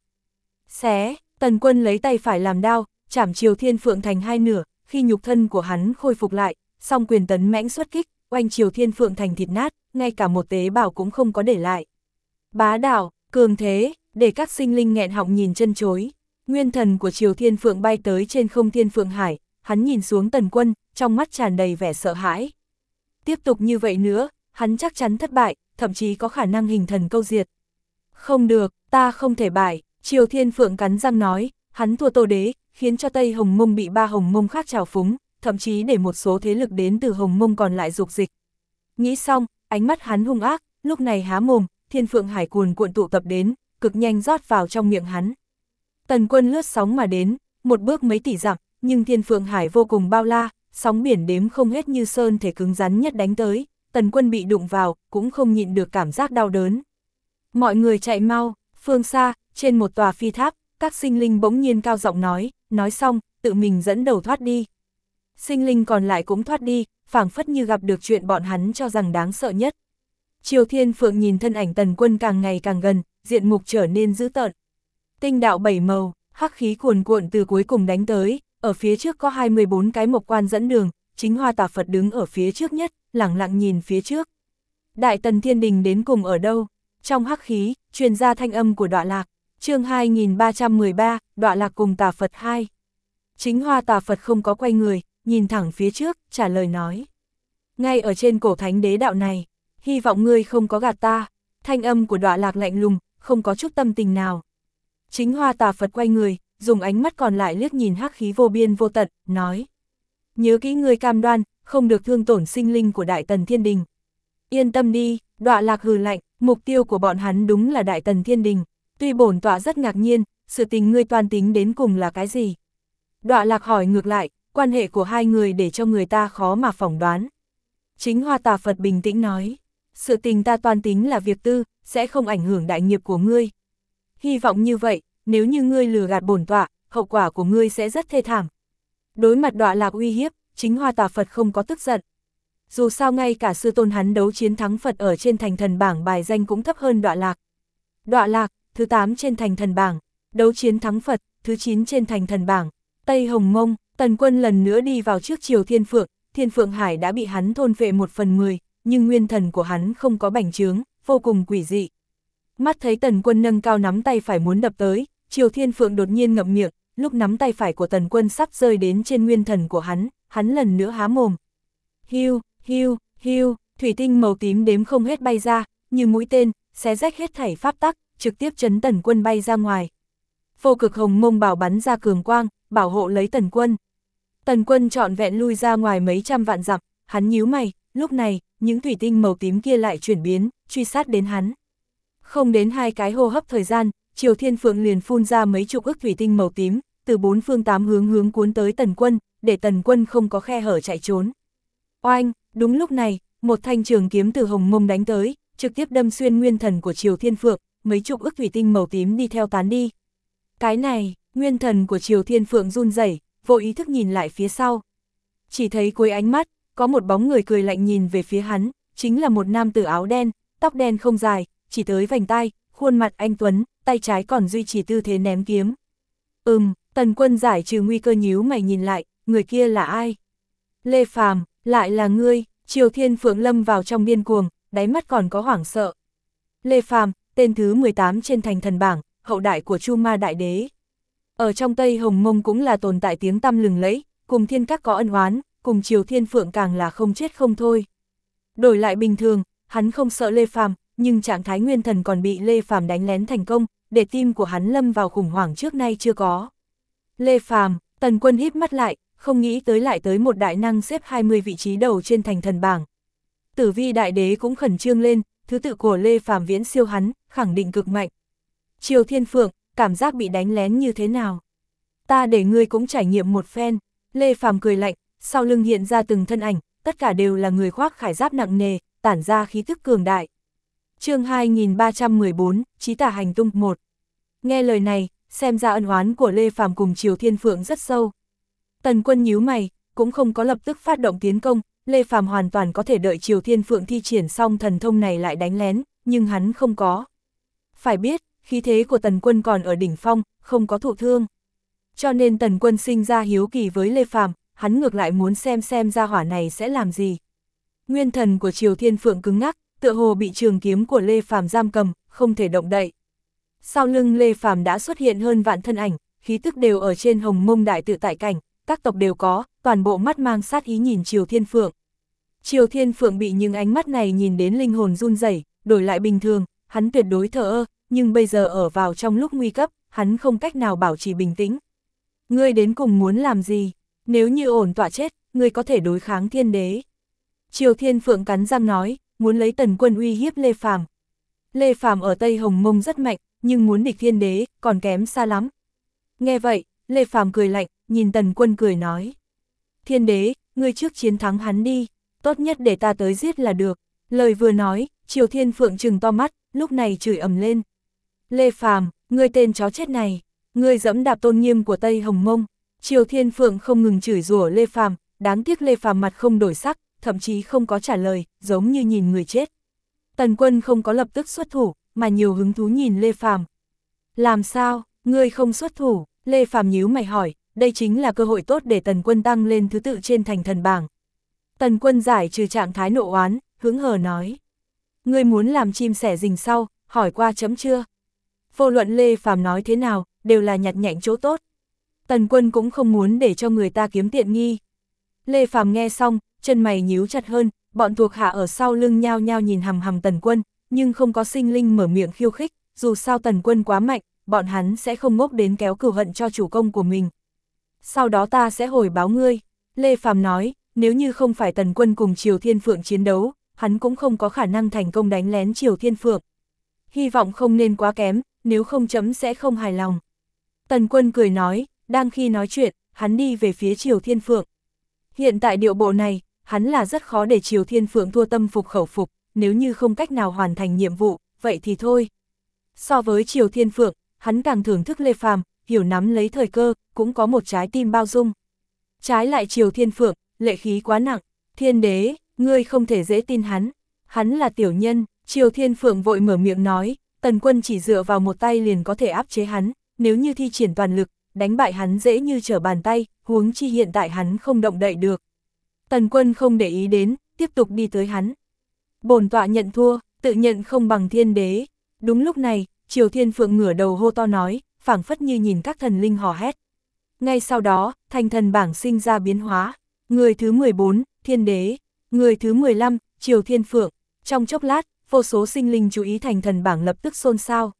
Xé, Tần Quân lấy tay phải làm đao, chảm Triều Thiên Phượng thành hai nửa, khi nhục thân của hắn khôi phục lại, song quyền tấn mãnh xuất kích, oanh Triều Thiên Phượng thành thịt nát, ngay cả một tế bào cũng không có để lại. Bá đạo, cường thế, để các sinh linh nghẹn họng nhìn chân chối. Nguyên thần của Triều Thiên Phượng bay tới trên không Thiên Phượng Hải, hắn nhìn xuống Tần Quân, trong mắt tràn đầy vẻ sợ hãi. Tiếp tục như vậy nữa, hắn chắc chắn thất bại, thậm chí có khả năng hình thần câu diệt. Không được, ta không thể bại, Triều Thiên Phượng cắn răng nói, hắn thua Tô Đế, khiến cho Tây Hồng Mông bị ba Hồng Mông khác trào phúng, thậm chí để một số thế lực đến từ Hồng Mông còn lại dục dịch. Nghĩ xong, ánh mắt hắn hung ác, lúc này há mồm, Thiên Phượng Hải cuồn cuộn tụ tập đến, cực nhanh rót vào trong miệng hắn. Tần Quân lướt sóng mà đến, một bước mấy tỷ dặm, nhưng Thiên Phượng Hải vô cùng bao la, sóng biển đếm không hết như sơn thể cứng rắn nhất đánh tới, Tần Quân bị đụng vào, cũng không nhịn được cảm giác đau đớn. Mọi người chạy mau, phương xa, trên một tòa phi tháp, các sinh linh bỗng nhiên cao giọng nói xong, tự mình dẫn đầu thoát đi. Sinh linh còn lại cũng thoát đi, phảng phất như gặp được chuyện bọn hắn cho rằng đáng sợ nhất. Triều Thiên Phượng nhìn thân ảnh Tần Quân càng ngày càng gần, diện mục trở nên dữ tợn. Tinh đạo bảy màu, hắc khí cuồn cuộn từ cuối cùng đánh tới, ở phía trước có 24 cái mộc quan dẫn đường, chính Hoa Tà Phật đứng ở phía trước nhất, lẳng lặng nhìn phía trước. Đại Tần Thiên Đình đến cùng ở đâu? Trong hắc khí, truyền ra thanh âm của Đọa Lạc, chương 2313, Đọa Lạc cùng Tà Phật 2. Chính Hoa Tà Phật không có quay người, nhìn thẳng phía trước, trả lời nói. Ngay ở trên cổ thánh đế đạo này, hy vọng ngươi không có gạt ta. Thanh âm của Đọa Lạc lạnh lùng, không có chút tâm tình nào. Chính Hoa Tà Phật quay người, dùng ánh mắt còn lại liếc nhìn hắc khí vô biên vô tận, nói. Nhớ kỹ ngươi cam đoan, không được thương tổn sinh linh của Đại Tần Thiên Đình. Yên tâm đi, Đọa Lạc hừ lạnh, mục tiêu của bọn hắn đúng là Đại Tần Thiên Đình. Tuy bổn tọa rất ngạc nhiên, sự tình ngươi toan tính đến cùng là cái gì? Đọa Lạc hỏi ngược lại, quan hệ của hai người để cho người ta khó mà phỏng đoán. Chính Hoa Tà Phật bình tĩnh nói, sự tình ta toan tính là việc tư, sẽ không ảnh hưởng đại nghiệp của ngươi. Hy vọng như vậy, nếu như ngươi lừa gạt bổn tọa, hậu quả của ngươi sẽ rất thê thảm. Đối mặt Đọa Lạc uy hiếp, chính Hoa Tà Phật không có tức giận. Dù sao ngay cả sư tôn hắn đấu chiến thắng Phật ở trên thành thần bảng bài danh cũng thấp hơn Đọa Lạc. Đọa Lạc, thứ 8 trên thành thần bảng, đấu chiến thắng Phật, thứ 9 trên thành thần bảng. Tây Hồng Mông, Tần Quân lần nữa đi vào trước Triều Thiên Phượng, Thiên Phượng Hải đã bị hắn thôn phệ 1/10, nhưng nguyên thần của hắn không có bành trướng, vô cùng quỷ dị. Mắt thấy Tần Quân nâng cao nắm tay phải muốn đập tới, Triều Thiên Phượng đột nhiên ngậm miệng, lúc nắm tay phải của Tần Quân sắp rơi đến trên nguyên thần của hắn lần nữa há mồm. Hiu, hiu, hiu, thủy tinh màu tím đếm không hết bay ra, như mũi tên, xé rách hết thảy pháp tắc, trực tiếp chấn Tần Quân bay ra ngoài. Vô cực hồng mông bảo bắn ra cường quang, bảo hộ lấy Tần Quân. Tần Quân trọn vẹn lui ra ngoài mấy trăm vạn dặm, hắn nhíu mày, lúc này, những thủy tinh màu tím kia lại chuyển biến, truy sát đến hắn. Không đến 2 cái hô hấp thời gian, Triều Thiên Phượng liền phun ra mấy chục ức thủy tinh màu tím, từ 4 phương 8 hướng cuốn tới Tần Quân, để Tần Quân không có khe hở chạy trốn. Oanh, đúng lúc này, một thanh trường kiếm từ hồng mông đánh tới, trực tiếp đâm xuyên nguyên thần của Triều Thiên Phượng, mấy chục ức thủy tinh màu tím đi theo tán đi. Cái này, nguyên thần của Triều Thiên Phượng run rẩy, vô ý thức nhìn lại phía sau. Chỉ thấy cuối ánh mắt, có một bóng người cười lạnh nhìn về phía hắn, chính là một nam tử áo đen, tóc đen không dài, chỉ tới vành tai, khuôn mặt anh tuấn, tay trái còn duy trì tư thế ném kiếm. Tần Quân giải trừ nguy cơ nhíu mày nhìn lại, người kia là ai? Lê Phàm, lại là ngươi. Triều Thiên Phượng lâm vào trong điên cuồng, đáy mắt còn có hoảng sợ. Lê Phàm, tên thứ 18 trên thành thần bảng, hậu đại của Chu Ma Đại Đế. Ở trong Tây Hồng Mông cũng là tồn tại tiếng tăm lừng lẫy, cùng Thiên Các có ân oán, cùng Triều Thiên Phượng càng là không chết không thôi. Đổi lại bình thường, hắn không sợ Lê Phàm, nhưng trạng thái nguyên thần còn bị Lê Phàm đánh lén thành công, để tim của hắn lâm vào khủng hoảng trước nay chưa có. Lê Phàm, Tần Quân híp mắt lại, không nghĩ tới lại tới một đại năng xếp 20 vị trí đầu trên thành thần bảng. Tử Vi Đại Đế cũng khẩn trương lên, thứ tự của Lê Phàm viễn siêu hắn, khẳng định cực mạnh. Triều Thiên Phượng, cảm giác bị đánh lén như thế nào? Ta để ngươi cũng trải nghiệm một phen. Lê Phàm cười lạnh, sau lưng hiện ra từng thân ảnh, tất cả đều là người khoác khải giáp nặng nề, tản ra khí tức cường đại. Chương 2314, Chí Tà hành tung 1. Nghe lời này, xem ra ân oán của Lê Phàm cùng Triều Thiên Phượng rất sâu. Tần Quân nhíu mày, cũng không có lập tức phát động tiến công, Lê Phàm hoàn toàn có thể đợi Triều Thiên Phượng thi triển xong thần thông này lại đánh lén, nhưng hắn không có. Phải biết, khí thế của Tần Quân còn ở đỉnh phong, không có thụ thương. Cho nên Tần Quân sinh ra hiếu kỳ với Lê Phàm, hắn ngược lại muốn xem ra hỏa này sẽ làm gì. Nguyên thần của Triều Thiên Phượng cứng ngắc, tựa hồ bị trường kiếm của Lê Phàm giam cầm, không thể động đậy. Sau lưng Lê Phàm đã xuất hiện hơn vạn thân ảnh, khí tức đều ở trên Hồng Mông Đại Tự Tại cảnh, các tộc đều có, toàn bộ mắt mang sát ý nhìn Triều Thiên Phượng. Triều Thiên Phượng bị những ánh mắt này nhìn đến linh hồn run rẩy, đổi lại bình thường, hắn tuyệt đối thờ ơ, nhưng bây giờ ở vào trong lúc nguy cấp, hắn không cách nào bảo trì bình tĩnh. Ngươi đến cùng muốn làm gì? Nếu như ổn tọa chết, ngươi có thể đối kháng Thiên Đế. Triều Thiên Phượng cắn răng nói, muốn lấy Tần Quân uy hiếp Lê Phàm. Lê Phàm ở Tây Hồng Mông rất mạnh, nhưng muốn địch Thiên Đế, còn kém xa lắm. Nghe vậy, Lê Phàm cười lạnh, nhìn Tần Quân cười nói. Thiên Đế, ngươi trước chiến thắng hắn đi, tốt nhất để ta tới giết là được. Lời vừa nói, Triều Thiên Phượng trừng to mắt, lúc này chửi ầm lên. Lê Phàm, ngươi tên chó chết này, ngươi dẫm đạp tôn nghiêm của Tây Hồng Mông. Triều Thiên Phượng không ngừng chửi rủa Lê Phàm, đáng tiếc Lê Phàm mặt không đổi sắc, thậm chí không có trả lời, giống như nhìn người chết. Tần Quân không có lập tức xuất thủ, mà nhiều hứng thú nhìn Lê Phàm. Làm sao, ngươi không xuất thủ? Lê Phàm nhíu mày hỏi, đây chính là cơ hội tốt để Tần Quân tăng lên thứ tự trên thành thần bảng. Tần Quân giải trừ trạng thái nộ oán, hứng hờ nói. Ngươi muốn làm chim sẻ rình sau, hỏi qua chấm chưa? Vô luận Lê Phàm nói thế nào, đều là nhặt nhạnh chỗ tốt. Tần Quân cũng không muốn để cho người ta kiếm tiện nghi. Lê Phàm nghe xong, chân mày nhíu chặt hơn, bọn thuộc hạ ở sau lưng nhao nhao nhìn hằm hằm Tần Quân, nhưng không có sinh linh mở miệng khiêu khích, dù sao Tần Quân quá mạnh, bọn hắn sẽ không ngốc đến kéo cừu hận cho chủ công của mình. Sau đó ta sẽ hồi báo ngươi. Lê Phàm nói, nếu như không phải Tần Quân cùng Triều Thiên Phượng chiến đấu, hắn cũng không có khả năng thành công đánh lén Triều Thiên Phượng. Hy vọng không nên quá kém, nếu không chấm sẽ không hài lòng. Tần Quân cười nói, đang khi nói chuyện, hắn đi về phía Triều Thiên Phượng. Hiện tại điệu bộ này, hắn là rất khó để Triều Thiên Phượng thua tâm phục khẩu phục, nếu như không cách nào hoàn thành nhiệm vụ, vậy thì thôi. So với Triều Thiên Phượng, hắn càng thưởng thức Lê Phàm, hiểu nắm lấy thời cơ, cũng có một trái tim bao dung. Trái lại Triều Thiên Phượng, lệ khí quá nặng, Thiên Đế, ngươi không thể dễ tin hắn. Hắn là tiểu nhân. Triều Thiên Phượng vội mở miệng nói, Tần Quân chỉ dựa vào một tay liền có thể áp chế hắn, nếu như thi triển toàn lực, đánh bại hắn dễ như trở bàn tay, huống chi hiện tại hắn không động đậy được. Tần Quân không để ý đến, tiếp tục đi tới hắn. Bổn tọa nhận thua, tự nhận không bằng Thiên Đế. Đúng lúc này, Triều Thiên Phượng ngửa đầu hô to nói, phảng phất như nhìn các thần linh hò hét. Ngay sau đó, thành thần bảng sinh ra biến hóa. Người thứ 14, Thiên Đế. Người thứ 15, Triều Thiên Phượng. Trong chốc lát, vô số sinh linh chú ý thành thần bảng lập tức xôn xao.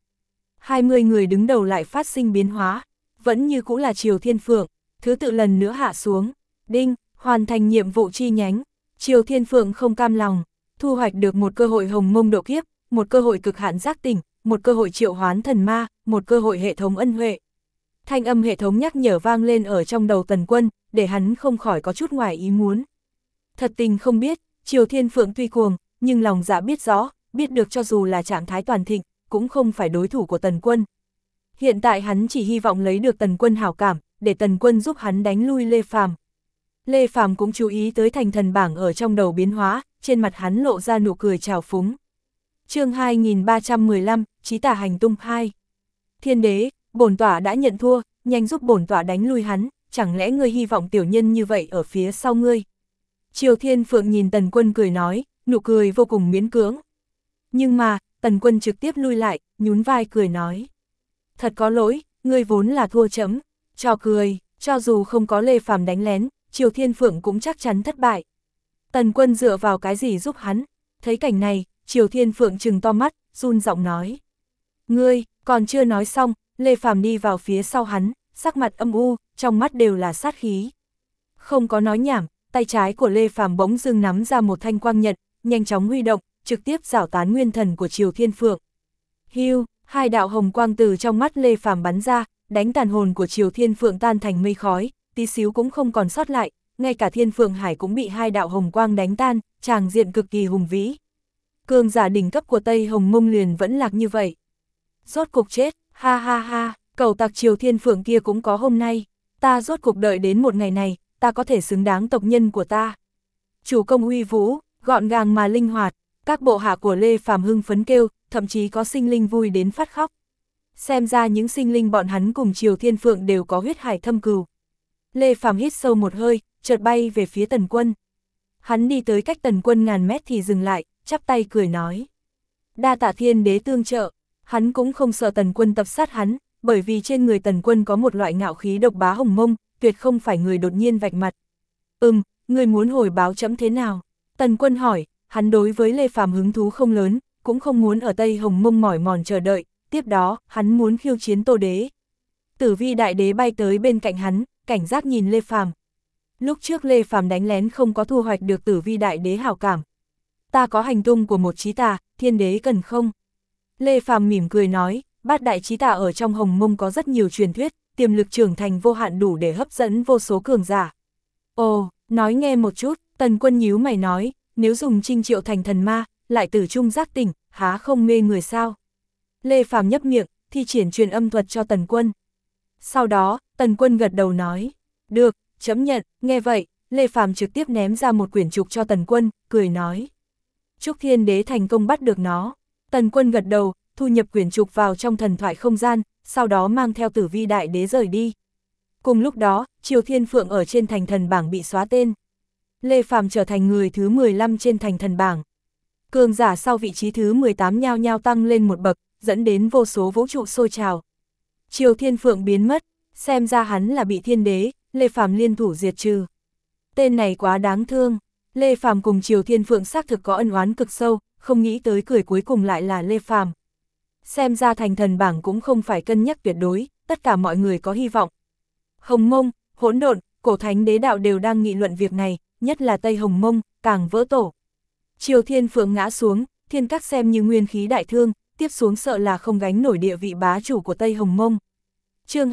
20 người đứng đầu lại phát sinh biến hóa. Vẫn như cũ là Triều Thiên Phượng. Thứ tự lần nữa hạ xuống. Đinh, hoàn thành nhiệm vụ chi nhánh. Triều Thiên Phượng không cam lòng. Thu hoạch được một cơ hội hồng mông độ kiếp, một cơ hội cực hạn giác tỉnh, một cơ hội triệu hoán thần ma, một cơ hội hệ thống ân huệ. Thanh âm hệ thống nhắc nhở vang lên ở trong đầu Tần Quân, để hắn không khỏi có chút ngoài ý muốn. Thật tình không biết, Triều Thiên Phượng tuy cuồng, nhưng lòng dạ biết rõ, biết được cho dù là trạng thái toàn thịnh, cũng không phải đối thủ của Tần Quân. Hiện tại hắn chỉ hy vọng lấy được Tần Quân hảo cảm, để Tần Quân giúp hắn đánh lui Lê Phàm. Lê Phàm cũng chú ý tới thành thần bảng ở trong đầu biến hóa, trên mặt hắn lộ ra nụ cười trào phúng. Chương 2315, Chí Tà hành tung 2. Thiên đế, bổn tọa đã nhận thua, nhanh giúp bổn tọa đánh lui hắn, chẳng lẽ ngươi hy vọng tiểu nhân như vậy ở phía sau ngươi? Triều Thiên Phượng nhìn Tần Quân cười nói, nụ cười vô cùng miễn cưỡng. Nhưng mà, Tần Quân trực tiếp lui lại, nhún vai cười nói. Thật có lỗi, ngươi vốn là thua chấm. Trò cười, cho dù không có Lê Phàm đánh lén, Triều Thiên Phượng cũng chắc chắn thất bại. Tần Quân dựa vào cái gì giúp hắn? Thấy cảnh này, Triều Thiên Phượng trừng to mắt, run giọng nói. Ngươi, còn chưa nói xong, Lê Phàm đi vào phía sau hắn, sắc mặt âm u, trong mắt đều là sát khí. Không có nói nhảm, tay trái của Lê Phàm bỗng dưng nắm ra một thanh quang nhật, nhanh chóng huy động, trực tiếp rảo tán nguyên thần của Triều Thiên Phượng. Hưu, hai đạo hồng quang từ trong mắt Lê Phàm bắn ra, đánh tàn hồn của Triều Thiên Phượng tan thành mây khói, tí xíu cũng không còn sót lại, ngay cả Thiên Phượng Hải cũng bị hai đạo hồng quang đánh tan, tràng diện cực kỳ hùng vĩ. Cường giả đỉnh cấp của Tây Hồng Mông liền vẫn lạc như vậy. Rốt cục chết, ha ha ha, cẩu tặc Triều Thiên Phượng kia cũng có hôm nay, ta rốt cục đợi đến một ngày này, ta có thể xứng đáng tộc nhân của ta. Chủ công uy vũ, gọn gàng mà linh hoạt, các bộ hạ của Lê Phàm hưng phấn kêu, thậm chí có sinh linh vui đến phát khóc. Xem ra những sinh linh bọn hắn cùng Triều Thiên Phượng đều có huyết hải thâm cừu. Lê Phàm hít sâu một hơi, chợt bay về phía Tần Quân. Hắn đi tới cách Tần Quân ngàn mét thì dừng lại, chắp tay cười nói. Đa tạ Thiên đế tương trợ, hắn cũng không sợ Tần Quân tập sát hắn, bởi vì trên người Tần Quân có một loại ngạo khí độc bá hồng mông, tuyệt không phải người đột nhiên vạch mặt. Người muốn hồi báo chấm thế nào? Tần Quân hỏi, hắn đối với Lê Phàm hứng thú không lớn, cũng không muốn ở Tây Hồng Mông mỏi mòn chờ đợi, tiếp đó, hắn muốn khiêu chiến Tô đế. Tử Vi đại đế bay tới bên cạnh hắn, cảnh giác nhìn Lê Phàm. Lúc trước Lê Phàm đánh lén không có thu hoạch được Tử Vi đại đế hảo cảm. Ta có hành tung của một chí tà, Thiên đế cần không? Lê Phàm mỉm cười nói, bát đại chí tà ở trong Hồng Mông có rất nhiều truyền thuyết, tiềm lực trưởng thành vô hạn đủ để hấp dẫn vô số cường giả. Ồ, nói nghe một chút, Tần Quân nhíu mày nói, nếu dùng Trinh Triệu thành thần ma, lại tử trung giác tỉnh, há không mê người sao? Lê Phàm nhấp miệng, thi triển truyền âm thuật cho Tần Quân. Sau đó, Tần Quân gật đầu nói, được, chấm nhận, nghe vậy, Lê Phàm trực tiếp ném ra một quyển trục cho Tần Quân, cười nói. Chúc Thiên đế thành công bắt được nó. Tần Quân gật đầu, thu nhập quyển trục vào trong thần thoại không gian, sau đó mang theo Tử Vi đại đế rời đi. Cùng lúc đó, Triều Thiên Phượng ở trên thành thần bảng bị xóa tên. Lê Phàm trở thành người thứ 15 trên thành thần bảng. Cường giả sau vị trí thứ 18 nhao nhao tăng lên một bậc, dẫn đến vô số vũ trụ sôi trào. Triều Thiên Phượng biến mất, xem ra hắn là bị Thiên đế, Lê Phàm liên thủ diệt trừ. Tên này quá đáng thương, Lê Phàm cùng Triều Thiên Phượng xác thực có ân oán cực sâu, không nghĩ tới cười cuối cùng lại là Lê Phàm. Xem ra thành thần bảng cũng không phải cân nhắc tuyệt đối, tất cả mọi người có hy vọng. Hồng Mông, Hỗn Độn, Cổ Thánh Đế Đạo đều đang nghị luận việc này, nhất là Tây Hồng Mông, càng vỡ tổ. Triều Thiên Phượng ngã xuống, Thiên Các xem như nguyên khí đại thương, tiếp xuống sợ là không gánh nổi địa vị bá chủ của Tây Hồng Mông. Chương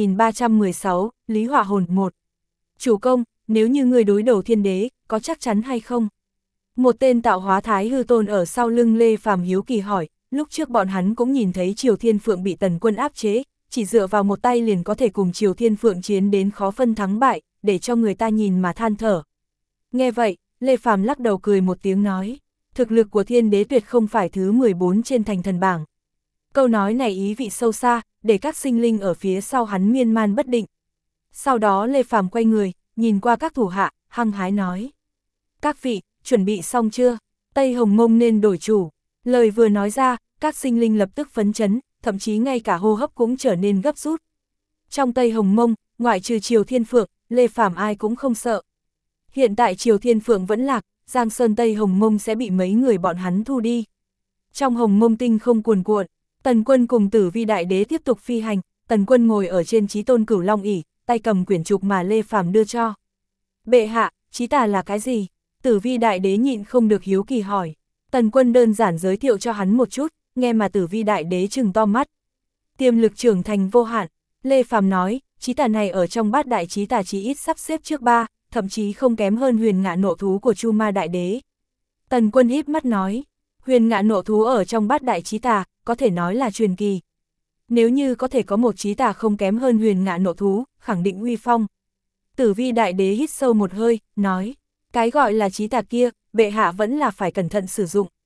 2316, Lý Hỏa Hồn 1. Chủ công, nếu như người đối đầu Thiên đế, có chắc chắn hay không? Một tên tạo hóa thái hư tôn ở sau lưng Lê Phàm hiếu kỳ hỏi, lúc trước bọn hắn cũng nhìn thấy Triều Thiên Phượng bị Tần Quân áp chế, chỉ dựa vào một tay liền có thể cùng Triều Thiên Phượng chiến đến khó phân thắng bại, để cho người ta nhìn mà than thở. Nghe vậy, Lê Phàm lắc đầu cười một tiếng nói, thực lực của Thiên đế tuyệt không phải thứ 14 trên thành thần bảng. Câu nói này ý vị sâu xa, để các sinh linh ở phía sau hắn miên man bất định. Sau đó Lê Phàm quay người, nhìn qua các thủ hạ, hăng hái nói. Các vị, chuẩn bị xong chưa? Tây Hồng Mông nên đổi chủ. Lời vừa nói ra, các sinh linh lập tức phấn chấn, thậm chí ngay cả hô hấp cũng trở nên gấp rút. Trong Tây Hồng Mông, ngoại trừ Triều Thiên Phượng, Lê Phàm ai cũng không sợ. Hiện tại Triều Thiên Phượng vẫn lạc, Giang Sơn Tây Hồng Mông sẽ bị mấy người bọn hắn thu đi. Trong Hồng Mông tinh không cuồn cuộn, Tần Quân cùng Tử Vi đại đế tiếp tục phi hành, Tần Quân ngồi ở trên Chí Tôn Cửu Long ỷ, tay cầm quyển trục mà Lê Phàm đưa cho. Bệ hạ, chí tà là cái gì? Tử Vi đại đế nhịn không được hiếu kỳ hỏi. Tần Quân đơn giản giới thiệu cho hắn một chút, nghe mà Tử Vi đại đế trừng to mắt. Tiềm lực trưởng thành vô hạn, Lê Phàm nói, chí tà này ở trong bát đại chí tà chí ít sắp xếp trước 3, thậm chí không kém hơn huyền ngạ nộ thú của Chu Ma đại đế. Tần Quân híp mắt nói, huyền ngạ nộ thú ở trong bát đại chí tà, có thể nói là truyền kỳ. Nếu như có thể có một chí tà không kém hơn huyền ngạ nộ thú, khẳng định uy phong. Tử Vi đại đế hít sâu một hơi, nói, cái gọi là chí tà kia, bệ hạ vẫn là phải cẩn thận sử dụng.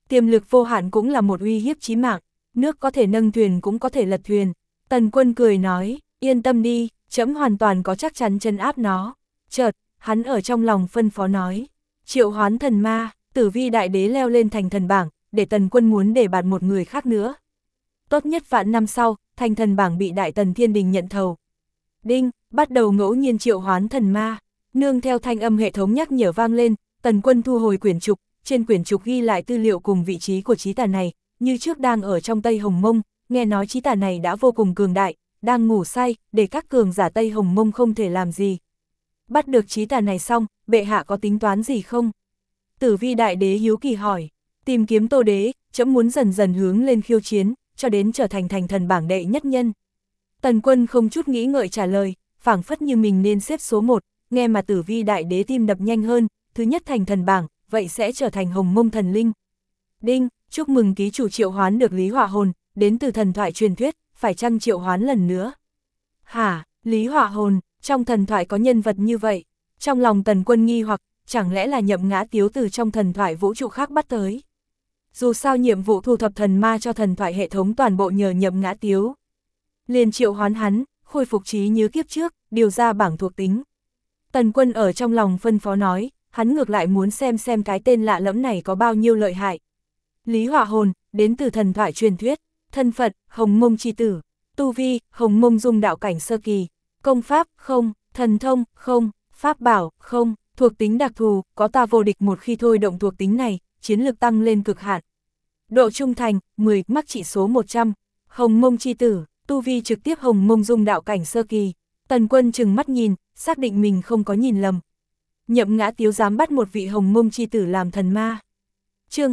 Tiềm lực vô hạn cũng là một uy hiếp chí mạng, nước có thể nâng thuyền cũng có thể lật thuyền. Tần Quân cười nói, yên tâm đi, trẫm hoàn toàn có chắc chắn trấn áp nó. Chợt, hắn ở trong lòng phân phó nói, triệu hoán thần ma. Tử Vi đại đế leo lên thành thần bảng, để Tần Quân muốn đề bạt một người khác nữa. Tốt nhất vạn năm sau, thành thần bảng bị Đại Tần Thiên Đình nhận thầu. Đinh, bắt đầu ngẫu nhiên triệu hoán thần ma. Nương theo thanh âm hệ thống nhắc nhở vang lên, Tần Quân thu hồi quyển trục, trên quyển trục ghi lại tư liệu cùng vị trí của chí tà này, như trước đang ở trong Tây Hồng Mông, nghe nói chí tà này đã vô cùng cường đại, đang ngủ say, để các cường giả Tây Hồng Mông không thể làm gì. Bắt được chí tà này xong, bệ hạ có tính toán gì không? Tử Vi đại đế hiếu kỳ hỏi, tìm kiếm Tô đế, trẫm muốn dần dần hướng lên khiêu chiến, cho đến trở thành thành thần bảng đệ nhất nhân. Tần Quân không chút nghĩ ngợi trả lời, phảng phất như mình nên xếp số 1, nghe mà Tử Vi đại đế tim đập nhanh hơn, thứ nhất thành thần bảng, vậy sẽ trở thành Hồng Mông thần linh. Đinh, chúc mừng ký chủ triệu hoán được Lý Hỏa Hồn, đến từ thần thoại truyền thuyết, phải chăng triệu hoán lần nữa? Hả, Lý Hỏa Hồn, trong thần thoại có nhân vật như vậy? Trong lòng Tần Quân nghi hoặc, chẳng lẽ là Nhậm Ngã Tiếu từ trong thần thoại vũ trụ khác bắt tới? Dù sao nhiệm vụ thu thập thần ma cho thần thoại hệ thống toàn bộ nhờ Nhậm Ngã Tiếu. Liền triệu hoán hắn, khôi phục trí nhớ kiếp trước, điều ra bảng thuộc tính. Tần Quân ở trong lòng phân phó nói, hắn ngược lại muốn xem cái tên lạ lẫm này có bao nhiêu lợi hại. Lý Hỏa Hồn, đến từ thần thoại truyền thuyết, thân phận, Hồng Mông chi tử, tu vi, Hồng Mông dung đạo cảnh sơ kỳ, công pháp, không, thần thông, không, pháp bảo, không, thuộc tính đặc thù, có ta vô địch một khi thôi động thuộc tính này, chiến lực tăng lên cực hạn. Độ trung thành, 10, mắc chỉ số 100, Hồng Mông chi tử, tu vi trực tiếp Hồng Mông dung đạo cảnh sơ kỳ. Tần Quân trừng mắt nhìn, xác định mình không có nhìn lầm. Nhậm Ngã Tiếu dám bắt một vị Hồng Mông chi tử làm thần ma. Chương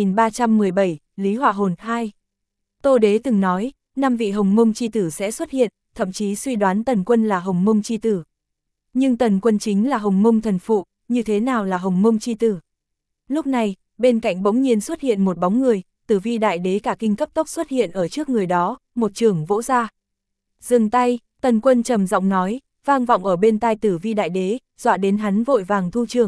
2317, Lý Hỏa Hồn 2. Tô đế từng nói, 5 vị Hồng Mông chi tử sẽ xuất hiện, thậm chí suy đoán Tần Quân là Hồng Mông chi tử. Nhưng Tần Quân chính là Hồng Mông thần phụ, như thế nào là Hồng Mông chi tử? Lúc này, bên cạnh bỗng nhiên xuất hiện một bóng người, Tử Vi đại đế cả kinh cấp tốc xuất hiện ở trước người đó, một chưởng vỗ ra. Dừng tay, Tần Quân trầm giọng nói, vang vọng ở bên tai Tử Vi đại đế, dọa đến hắn vội vàng thu chưởng.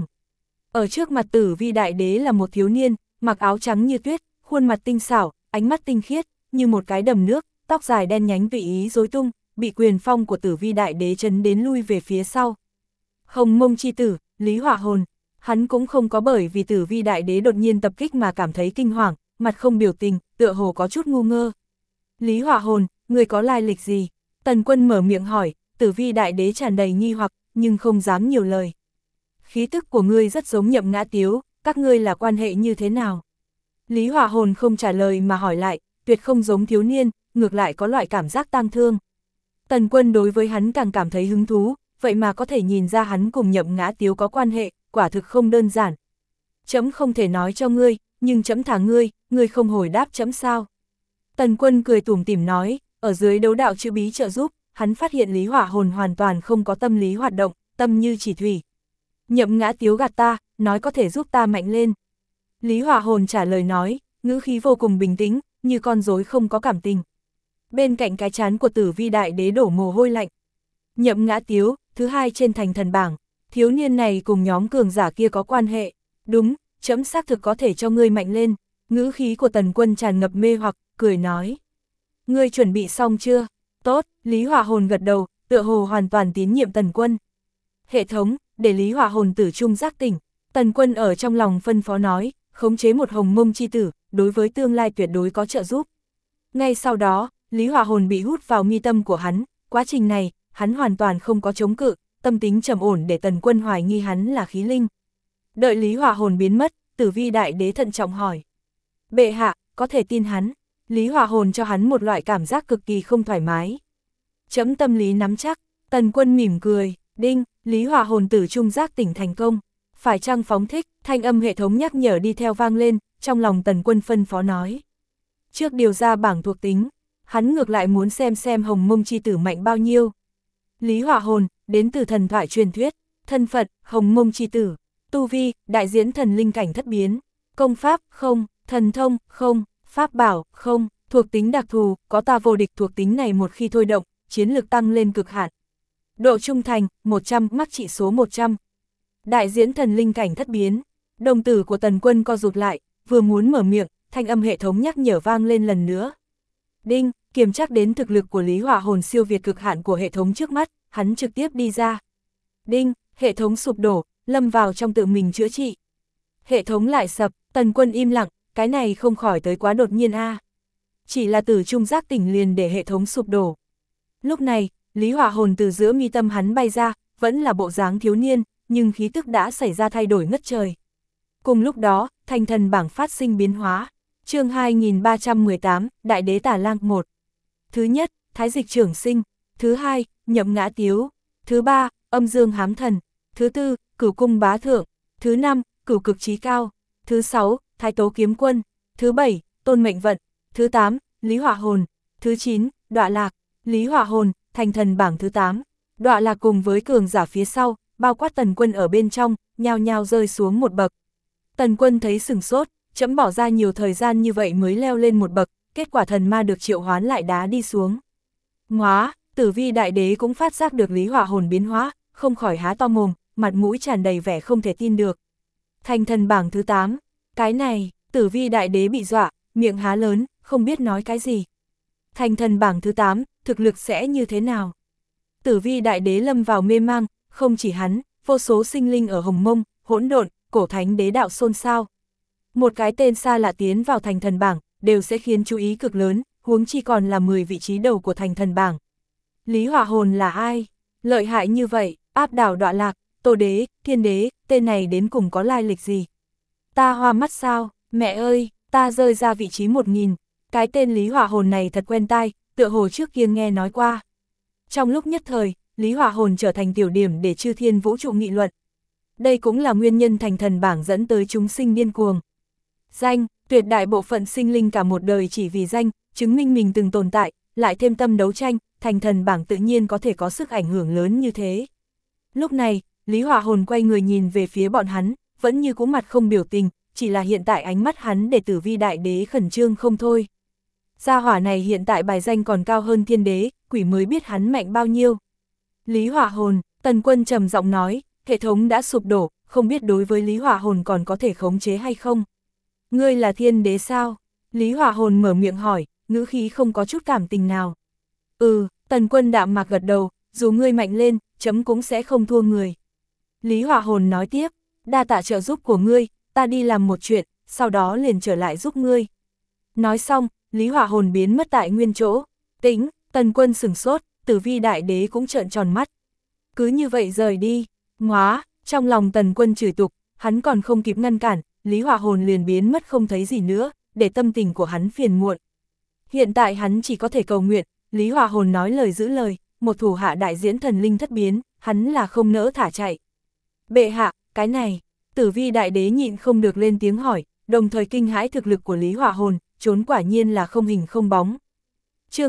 Ở trước mặt Tử Vi đại đế là một thiếu niên, mặc áo trắng như tuyết, khuôn mặt tinh xảo, ánh mắt tinh khiết, như một cái đầm nước, tóc dài đen nhánh tùy ý rối tung, bị quyền phong của Tử Vi đại đế chấn đến lui về phía sau. Hồng Mông chi tử, Lý Hỏa Hồn, hắn cũng không có bởi vì Tử Vi đại đế đột nhiên tập kích mà cảm thấy kinh hoàng, mặt không biểu tình, tựa hồ có chút ngu ngơ. Lý Hỏa Hồn, người có lai lịch gì? Tần Quân mở miệng hỏi, Tử Vi đại đế tràn đầy nghi hoặc, nhưng không dám nhiều lời. Khí tức của ngươi rất giống Nhậm Ngã Tiếu, các ngươi là quan hệ như thế nào? Lý Hỏa Hồn không trả lời mà hỏi lại, tuyệt không giống thiếu niên, ngược lại có loại cảm giác tang thương. Tần Quân đối với hắn càng cảm thấy hứng thú, vậy mà có thể nhìn ra hắn cùng Nhậm Ngã Tiếu có quan hệ, quả thực không đơn giản. Trẫm không thể nói cho ngươi, nhưng trẫm thả ngươi, ngươi không hồi đáp trẫm sao? Tần Quân cười tủm tỉm nói, ở dưới đấu đạo chữ bí trợ giúp, hắn phát hiện Lý Hỏa Hồn hoàn toàn không có tâm lý hoạt động, tâm như chỉ thủy. Nhậm Ngã Tiếu gạt ta, nói có thể giúp ta mạnh lên. Lý Hỏa Hồn trả lời nói, ngữ khí vô cùng bình tĩnh, như con rối không có cảm tình. Bên cạnh cái trán của Tử Vi đại đế đổ mồ hôi lạnh. Nhậm Ngã Tiếu, thứ 2 trên thành thần bảng, thiếu niên này cùng nhóm cường giả kia có quan hệ. Đúng, trẫm xác thực có thể cho ngươi mạnh lên. Ngữ khí của Tần Quân tràn ngập mê hoặc, cười nói. Ngươi chuẩn bị xong chưa? Tốt, Lý Hỏa Hồn gật đầu, tựa hồ hoàn toàn tín nhiệm Tần Quân. Hệ thống, để Lý Hỏa Hồn tử trung giác tỉnh. Tần Quân ở trong lòng phân phó nói, khống chế một Hồng Mông chi tử, đối với tương lai tuyệt đối có trợ giúp. Ngay sau đó, Lý Hỏa Hồn bị hút vào mi tâm của hắn, quá trình này, hắn hoàn toàn không có chống cự, tâm tính trầm ổn để Tần Quân hoài nghi hắn là khí linh. Đợi Lý Hỏa Hồn biến mất, Tử Vi đại đế thận trọng hỏi. Bệ hạ, có thể tin hắn? Lý Hỏa Hồn cho hắn một loại cảm giác cực kỳ không thoải mái. Chấm tâm lý nắm chắc, Tần Quân mỉm cười, đinh, Lý Hỏa Hồn tử trung giác tỉnh thành công. Phải chăng phóng thích, thanh âm hệ thống nhắc nhở đi theo vang lên, trong lòng Tần Quân phân phó nói. Trước điều ra bảng thuộc tính, hắn ngược lại muốn xem Hồng Mông chi tử mạnh bao nhiêu. Lý Hỏa Hồn, đến từ thần thoại truyền thuyết, thân phận, Hồng Mông chi tử, tu vi, đại diễn thần linh cảnh thất biến, công pháp, không, thần thông, không, pháp bảo, không, thuộc tính đặc thù, có ta vô địch thuộc tính này một khi thôi động, chiến lực tăng lên cực hạn. Độ trung thành, 100, mắc trị số 100. Đại diễn thần linh cảnh thất biến, đồng tử của Tần Quân co rụt lại, vừa muốn mở miệng, thanh âm hệ thống nhắc nhở vang lên lần nữa. Đinh, kiểm tra đến thực lực của Lý Hỏa Hồn siêu việt cực hạn của hệ thống trước mắt, hắn trực tiếp đi ra. Đinh, hệ thống sụp đổ, lâm vào trong tự mình chữa trị. Hệ thống lại sập, Tần Quân im lặng, cái này không khỏi tới quá đột nhiên a. Chỉ là từ trung giác tỉnh liền để hệ thống sụp đổ. Lúc này, Lý Hỏa Hồn từ giữa mi tâm hắn bay ra, vẫn là bộ dáng thiếu niên, nhưng khí tức đã xảy ra thay đổi ngất trời. Cùng lúc đó, thành thần bảng phát sinh biến hóa. Chương 2318, Đại đế Tà Lang 1. Thứ nhất, Thái Dịch Trưởng Sinh. Thứ hai, Nhậm Ngã Tiếu. Thứ ba, Âm Dương Hám Thần. Thứ tư, Cửu Cung Bá Thượng. Thứ năm, Cửu Cực Chí Cao. Thứ sáu, Thái Tố Kiếm Quân. Thứ bảy, Tôn Mệnh Vận. Thứ 8, Lý Hỏa Hồn. Thứ 9, Đọa Lạc. Lý Hỏa Hồn, thành thần bảng thứ 8. Đọa Lạc cùng với cường giả phía sau, bao quát Tần Quân ở bên trong, nhao nhao rơi xuống một bậc. Tần Quân thấy sừng sốt, chấm bỏ ra nhiều thời gian như vậy mới leo lên một bậc, kết quả thần ma được triệu hoán lại đá đi xuống. Ngoá, Tử Vi Đại Đế cũng phát giác được Lý Hỏa Hồn biến hóa, không khỏi há to mồm, mặt mũi tràn đầy vẻ không thể tin được. Thành thần bảng thứ 8, cái này, Tử Vi Đại Đế bị dọa, miệng há lớn, không biết nói cái gì. Thành thần bảng thứ 8, thực lực sẽ như thế nào? Tử Vi Đại Đế lâm vào mê mang, không chỉ hắn, vô số sinh linh ở Hồng Mông, Hỗn Độn, Cổ Thánh Đế đạo xôn xao. Một cái tên xa lạ tiến vào thành thần bảng, đều sẽ khiến chú ý cực lớn, huống chi còn là 10 vị trí đầu của thành thần bảng. Lý Hỏa Hồn là ai? Lợi hại như vậy, áp đảo Đọa Lạc, Tô Đế, Thiên Đế, tên này đến cùng có lai lịch gì? Ta hoa mắt sao? Mẹ ơi, ta rơi ra vị trí 1000. Cái tên Lý Hỏa Hồn này thật quen tai, tựa hồ trước kia nghe nói qua. Trong lúc nhất thời, Lý Hỏa Hồn trở thành tiểu điểm để chư thiên vũ trụ nghị luận. Đây cũng là nguyên nhân thành thần bảng dẫn tới chúng sinh điên cuồng. Danh, tuyệt đại bộ phận sinh linh cả một đời chỉ vì danh, chứng minh mình từng tồn tại, lại thêm tâm đấu tranh, thành thần bảng tự nhiên có thể có sức ảnh hưởng lớn như thế. Lúc này, Lý Hỏa Hồn quay người nhìn về phía bọn hắn, vẫn như cũ mặt không biểu tình, chỉ là hiện tại ánh mắt hắn để Tử Vi Đại Đế khẩn trương không thôi. Gia hỏa này hiện tại bài danh còn cao hơn Thiên Đế, quỷ mới biết hắn mạnh bao nhiêu. Lý Hỏa Hồn, Tần Quân trầm giọng nói, hệ thống đã sụp đổ, không biết đối với Lý Hỏa Hồn còn có thể khống chế hay không? Ngươi là Thiên Đế sao? Lý Hỏa Hồn mở miệng hỏi, ngữ khí không có chút cảm tình nào. Tần Quân đạm mạc gật đầu, dù ngươi mạnh lên, chấm cũng sẽ không thua người. Lý Hỏa Hồn nói tiếp, đa tạ trợ giúp của ngươi, ta đi làm một chuyện, sau đó liền trở lại giúp ngươi. Nói xong, Lý Hỏa Hồn biến mất tại nguyên chỗ. Tĩnh, Tần Quân sửng sốt, Tử Vi Đại Đế cũng trợn tròn mắt. Cứ như vậy rời đi. Ngoá, trong lòng Tần Quân chửi tục, hắn còn không kịp ngăn cản, Lý Hỏa Hồn liền biến mất không thấy gì nữa, để tâm tình của hắn phiền muộn. Hiện tại hắn chỉ có thể cầu nguyện, Lý Hỏa Hồn nói lời giữ lời, một thủ hạ đại diễn thần linh thất biến, hắn là không nỡ thả chạy. Bệ hạ, cái này, Tử Vi Đại Đế nhịn không được lên tiếng hỏi, đồng thời kinh hãi thực lực của Lý Hỏa Hồn, trốn quả nhiên là không hình không bóng. Chương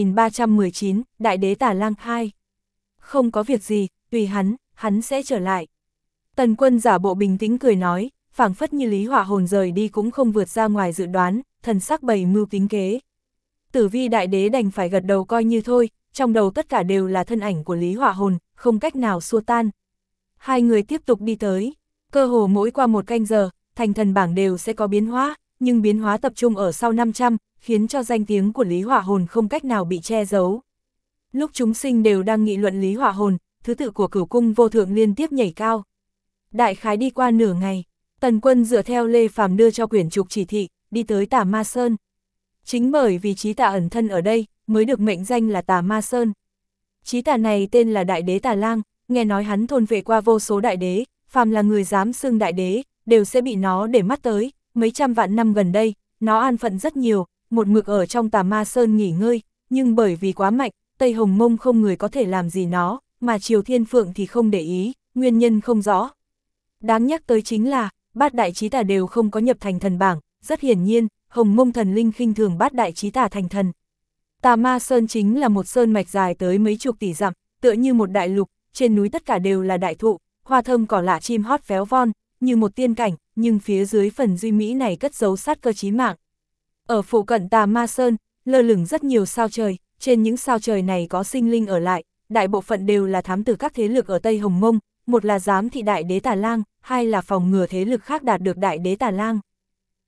2319, Đại Đế Tà Lang 2. Không có việc gì, tùy hắn sẽ trở lại. Tần Quân giả bộ bình tĩnh cười nói, phảng phất như Lý Hỏa Hồn rời đi cũng không vượt ra ngoài dự đoán, thần sắc bày mưu tính kế. Tử Vi Đại Đế đành phải gật đầu coi như thôi, trong đầu tất cả đều là thân ảnh của Lý Hỏa Hồn, không cách nào xua tan. Hai người tiếp tục đi tới, cơ hồ mỗi qua một canh giờ, thành thần bảng đều sẽ có biến hóa, nhưng biến hóa tập trung ở sau 500, khiến cho danh tiếng của Lý Hỏa Hồn không cách nào bị che giấu. Lúc chúng sinh đều đang nghị luận Lý Hỏa Hồn, thứ tự của Cửu Cung Vô Thượng liên tiếp nhảy cao. Đại khái đi qua nửa ngày, Tần Quân dựa theo Lê Phàm đưa cho quyển trục chỉ thị, đi tới Tà Ma Sơn. Chính bởi vì Chí Tà ẩn thân ở đây, mới được mệnh danh là Tà Ma Sơn. Chí Tà này tên là Đại Đế Tà Lang, nghe nói hắn thôn vệ qua vô số đại đế, phàm là người dám xưng đại đế, đều sẽ bị nó để mắt tới. Mấy trăm vạn năm gần đây, nó an phận rất nhiều, một mực ở trong Tà Ma Sơn nghỉ ngơi, nhưng bởi vì quá mạnh, Tây Hồng Mông không người có thể làm gì nó, mà Triều Thiên Phượng thì không để ý, nguyên nhân không rõ. Đáng nhắc tới chính là, bát đại chí tà đều không có nhập thành thần bảng, rất hiển nhiên, Hồng Mông thần linh khinh thường bát đại chí tà thành thần. Tà Ma Sơn chính là một sơn mạch dài tới mấy chục tỷ dặm, tựa như một đại lục, trên núi tất cả đều là đại thụ, hoa thơm cỏ lạ chim hót véo von, như một tiên cảnh, nhưng phía dưới phần duy mỹ này cất giấu sát cơ chí mạng. Ở phụ cận Tà Ma Sơn, lơ lửng rất nhiều sao trời, trên những sao trời này có sinh linh ở lại, đại bộ phận đều là thám tử các thế lực ở Tây Hồng Mông, một là giám thị Đại Đế Tà Lang, hai là phòng ngừa thế lực khác đạt được Đại Đế Tà Lang.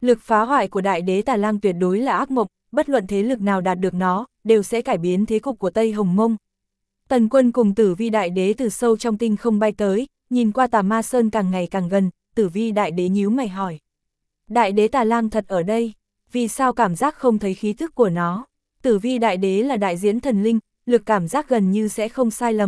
Lực phá hoại của đại đế Tà Lang tuyệt đối là ác mộng, bất luận thế lực nào đạt được nó, đều sẽ cải biến thế cục của Tây Hồng Mông. Tần Quân cùng Tử Vi đại đế từ sâu trong tinh không bay tới, nhìn qua Tà Ma Sơn càng ngày càng gần, Tử Vi đại đế nhíu mày hỏi. Đại đế Tà Lang thật ở đây, vì sao cảm giác không thấy khí thức của nó? Tử Vi đại đế là đại diễn thần linh, lực cảm giác gần như sẽ không sai lầm.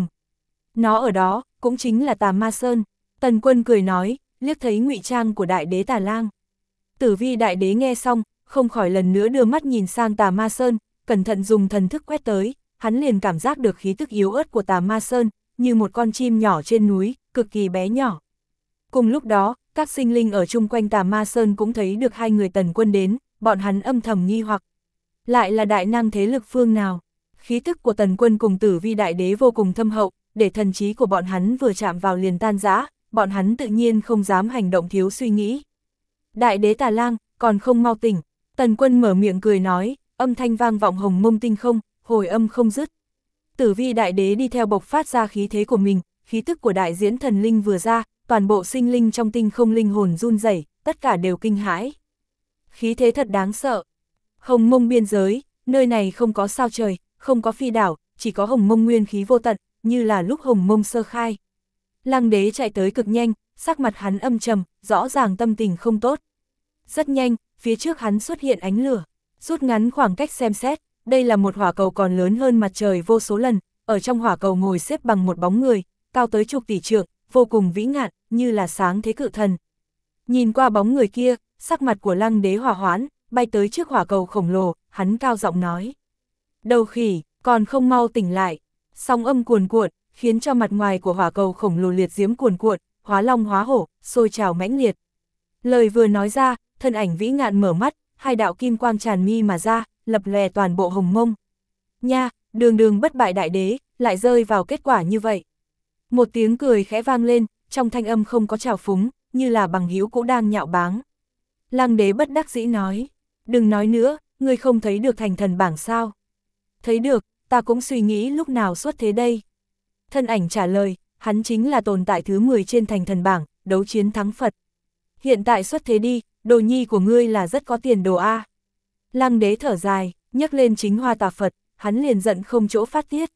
Nó ở đó, cũng chính là Tà Ma Sơn. Tần Quân cười nói, liếc thấy ngụy trang của đại đế Tà Lang. Tử Vi đại đế nghe xong, không khỏi lần nữa đưa mắt nhìn sang Tà Ma Sơn, cẩn thận dùng thần thức quét tới, hắn liền cảm giác được khí tức yếu ớt của Tà Ma Sơn, như một con chim nhỏ trên núi, cực kỳ bé nhỏ. Cùng lúc đó, các sinh linh ở chung quanh Tà Ma Sơn cũng thấy được hai người Tần Quân đến, bọn hắn âm thầm nghi hoặc. Lại là đại năng thế lực phương nào? Khí tức của Tần Quân cùng Tử Vi đại đế vô cùng thâm hậu, để thần trí của bọn hắn vừa chạm vào liền tan rã, bọn hắn tự nhiên không dám hành động thiếu suy nghĩ. Đại đế Tà Lang, còn không mau tỉnh. Tần Quân mở miệng cười nói, âm thanh vang vọng Hồng Mông tinh không, hồi âm không dứt. Tử Vi đại đế đi theo bộc phát ra khí thế của mình, khí tức của đại diễn thần linh vừa ra, toàn bộ sinh linh trong tinh không linh hồn run rẩy, tất cả đều kinh hãi. Khí thế thật đáng sợ. Hồng Mông biên giới, nơi này không có sao trời, không có phi đảo, chỉ có Hồng Mông nguyên khí vô tận, như là lúc Hồng Mông sơ khai. Lăng đế chạy tới cực nhanh, sắc mặt hắn âm trầm, rõ ràng tâm tình không tốt. Rất nhanh, phía trước hắn xuất hiện ánh lửa, rút ngắn khoảng cách xem xét, đây là một hỏa cầu còn lớn hơn mặt trời vô số lần, ở trong hỏa cầu ngồi xếp bằng một bóng người, cao tới chục tỷ trượng, vô cùng vĩ ngạn, như là sáng thế cự thần. Nhìn qua bóng người kia, sắc mặt của Lăng đế hỏa hoãn, bay tới trước hỏa cầu khổng lồ, hắn cao giọng nói. Đầu khỉ, còn không mau tỉnh lại. Sóng âm cuồn cuộn, khiến cho mặt ngoài của hỏa cầu khổng lồ liệt diễm cuồn cuộn, hóa long hóa hổ, sôi trào mãnh liệt. Lời vừa nói ra, thân ảnh vĩ ngạn mở mắt, hai đạo kim quang tràn mi mà ra, lập lòe toàn bộ Hồng Mông. Nha, đường đường bất bại đại đế, lại rơi vào kết quả như vậy. Một tiếng cười khẽ vang lên, trong thanh âm không có trào phúng, như là bằng hữu cũ đang nhạo báng. Lăng đế bất đắc dĩ nói, đừng nói nữa, ngươi không thấy được thành thần bảng sao? Thấy được, ta cũng suy nghĩ lúc nào xuất thế đây. Thân ảnh trả lời, hắn chính là tồn tại thứ 10 trên thành thần bảng, đấu chiến thắng Phật. Hiện tại xuất thế đi, đồ nhi của ngươi là rất có tiền đồ a. Lăng đế thở dài, nhấc lên chính hoa tà Phật, hắn liền giận không chỗ phát tiết.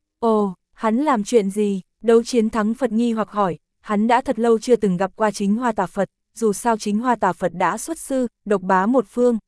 Ồ, hắn làm chuyện gì? Đấu chiến thắng Phật nghi hoặc hỏi, hắn đã thật lâu chưa từng gặp qua chính hoa tà Phật, dù sao chính hoa tà Phật đã xuất sư, độc bá một phương.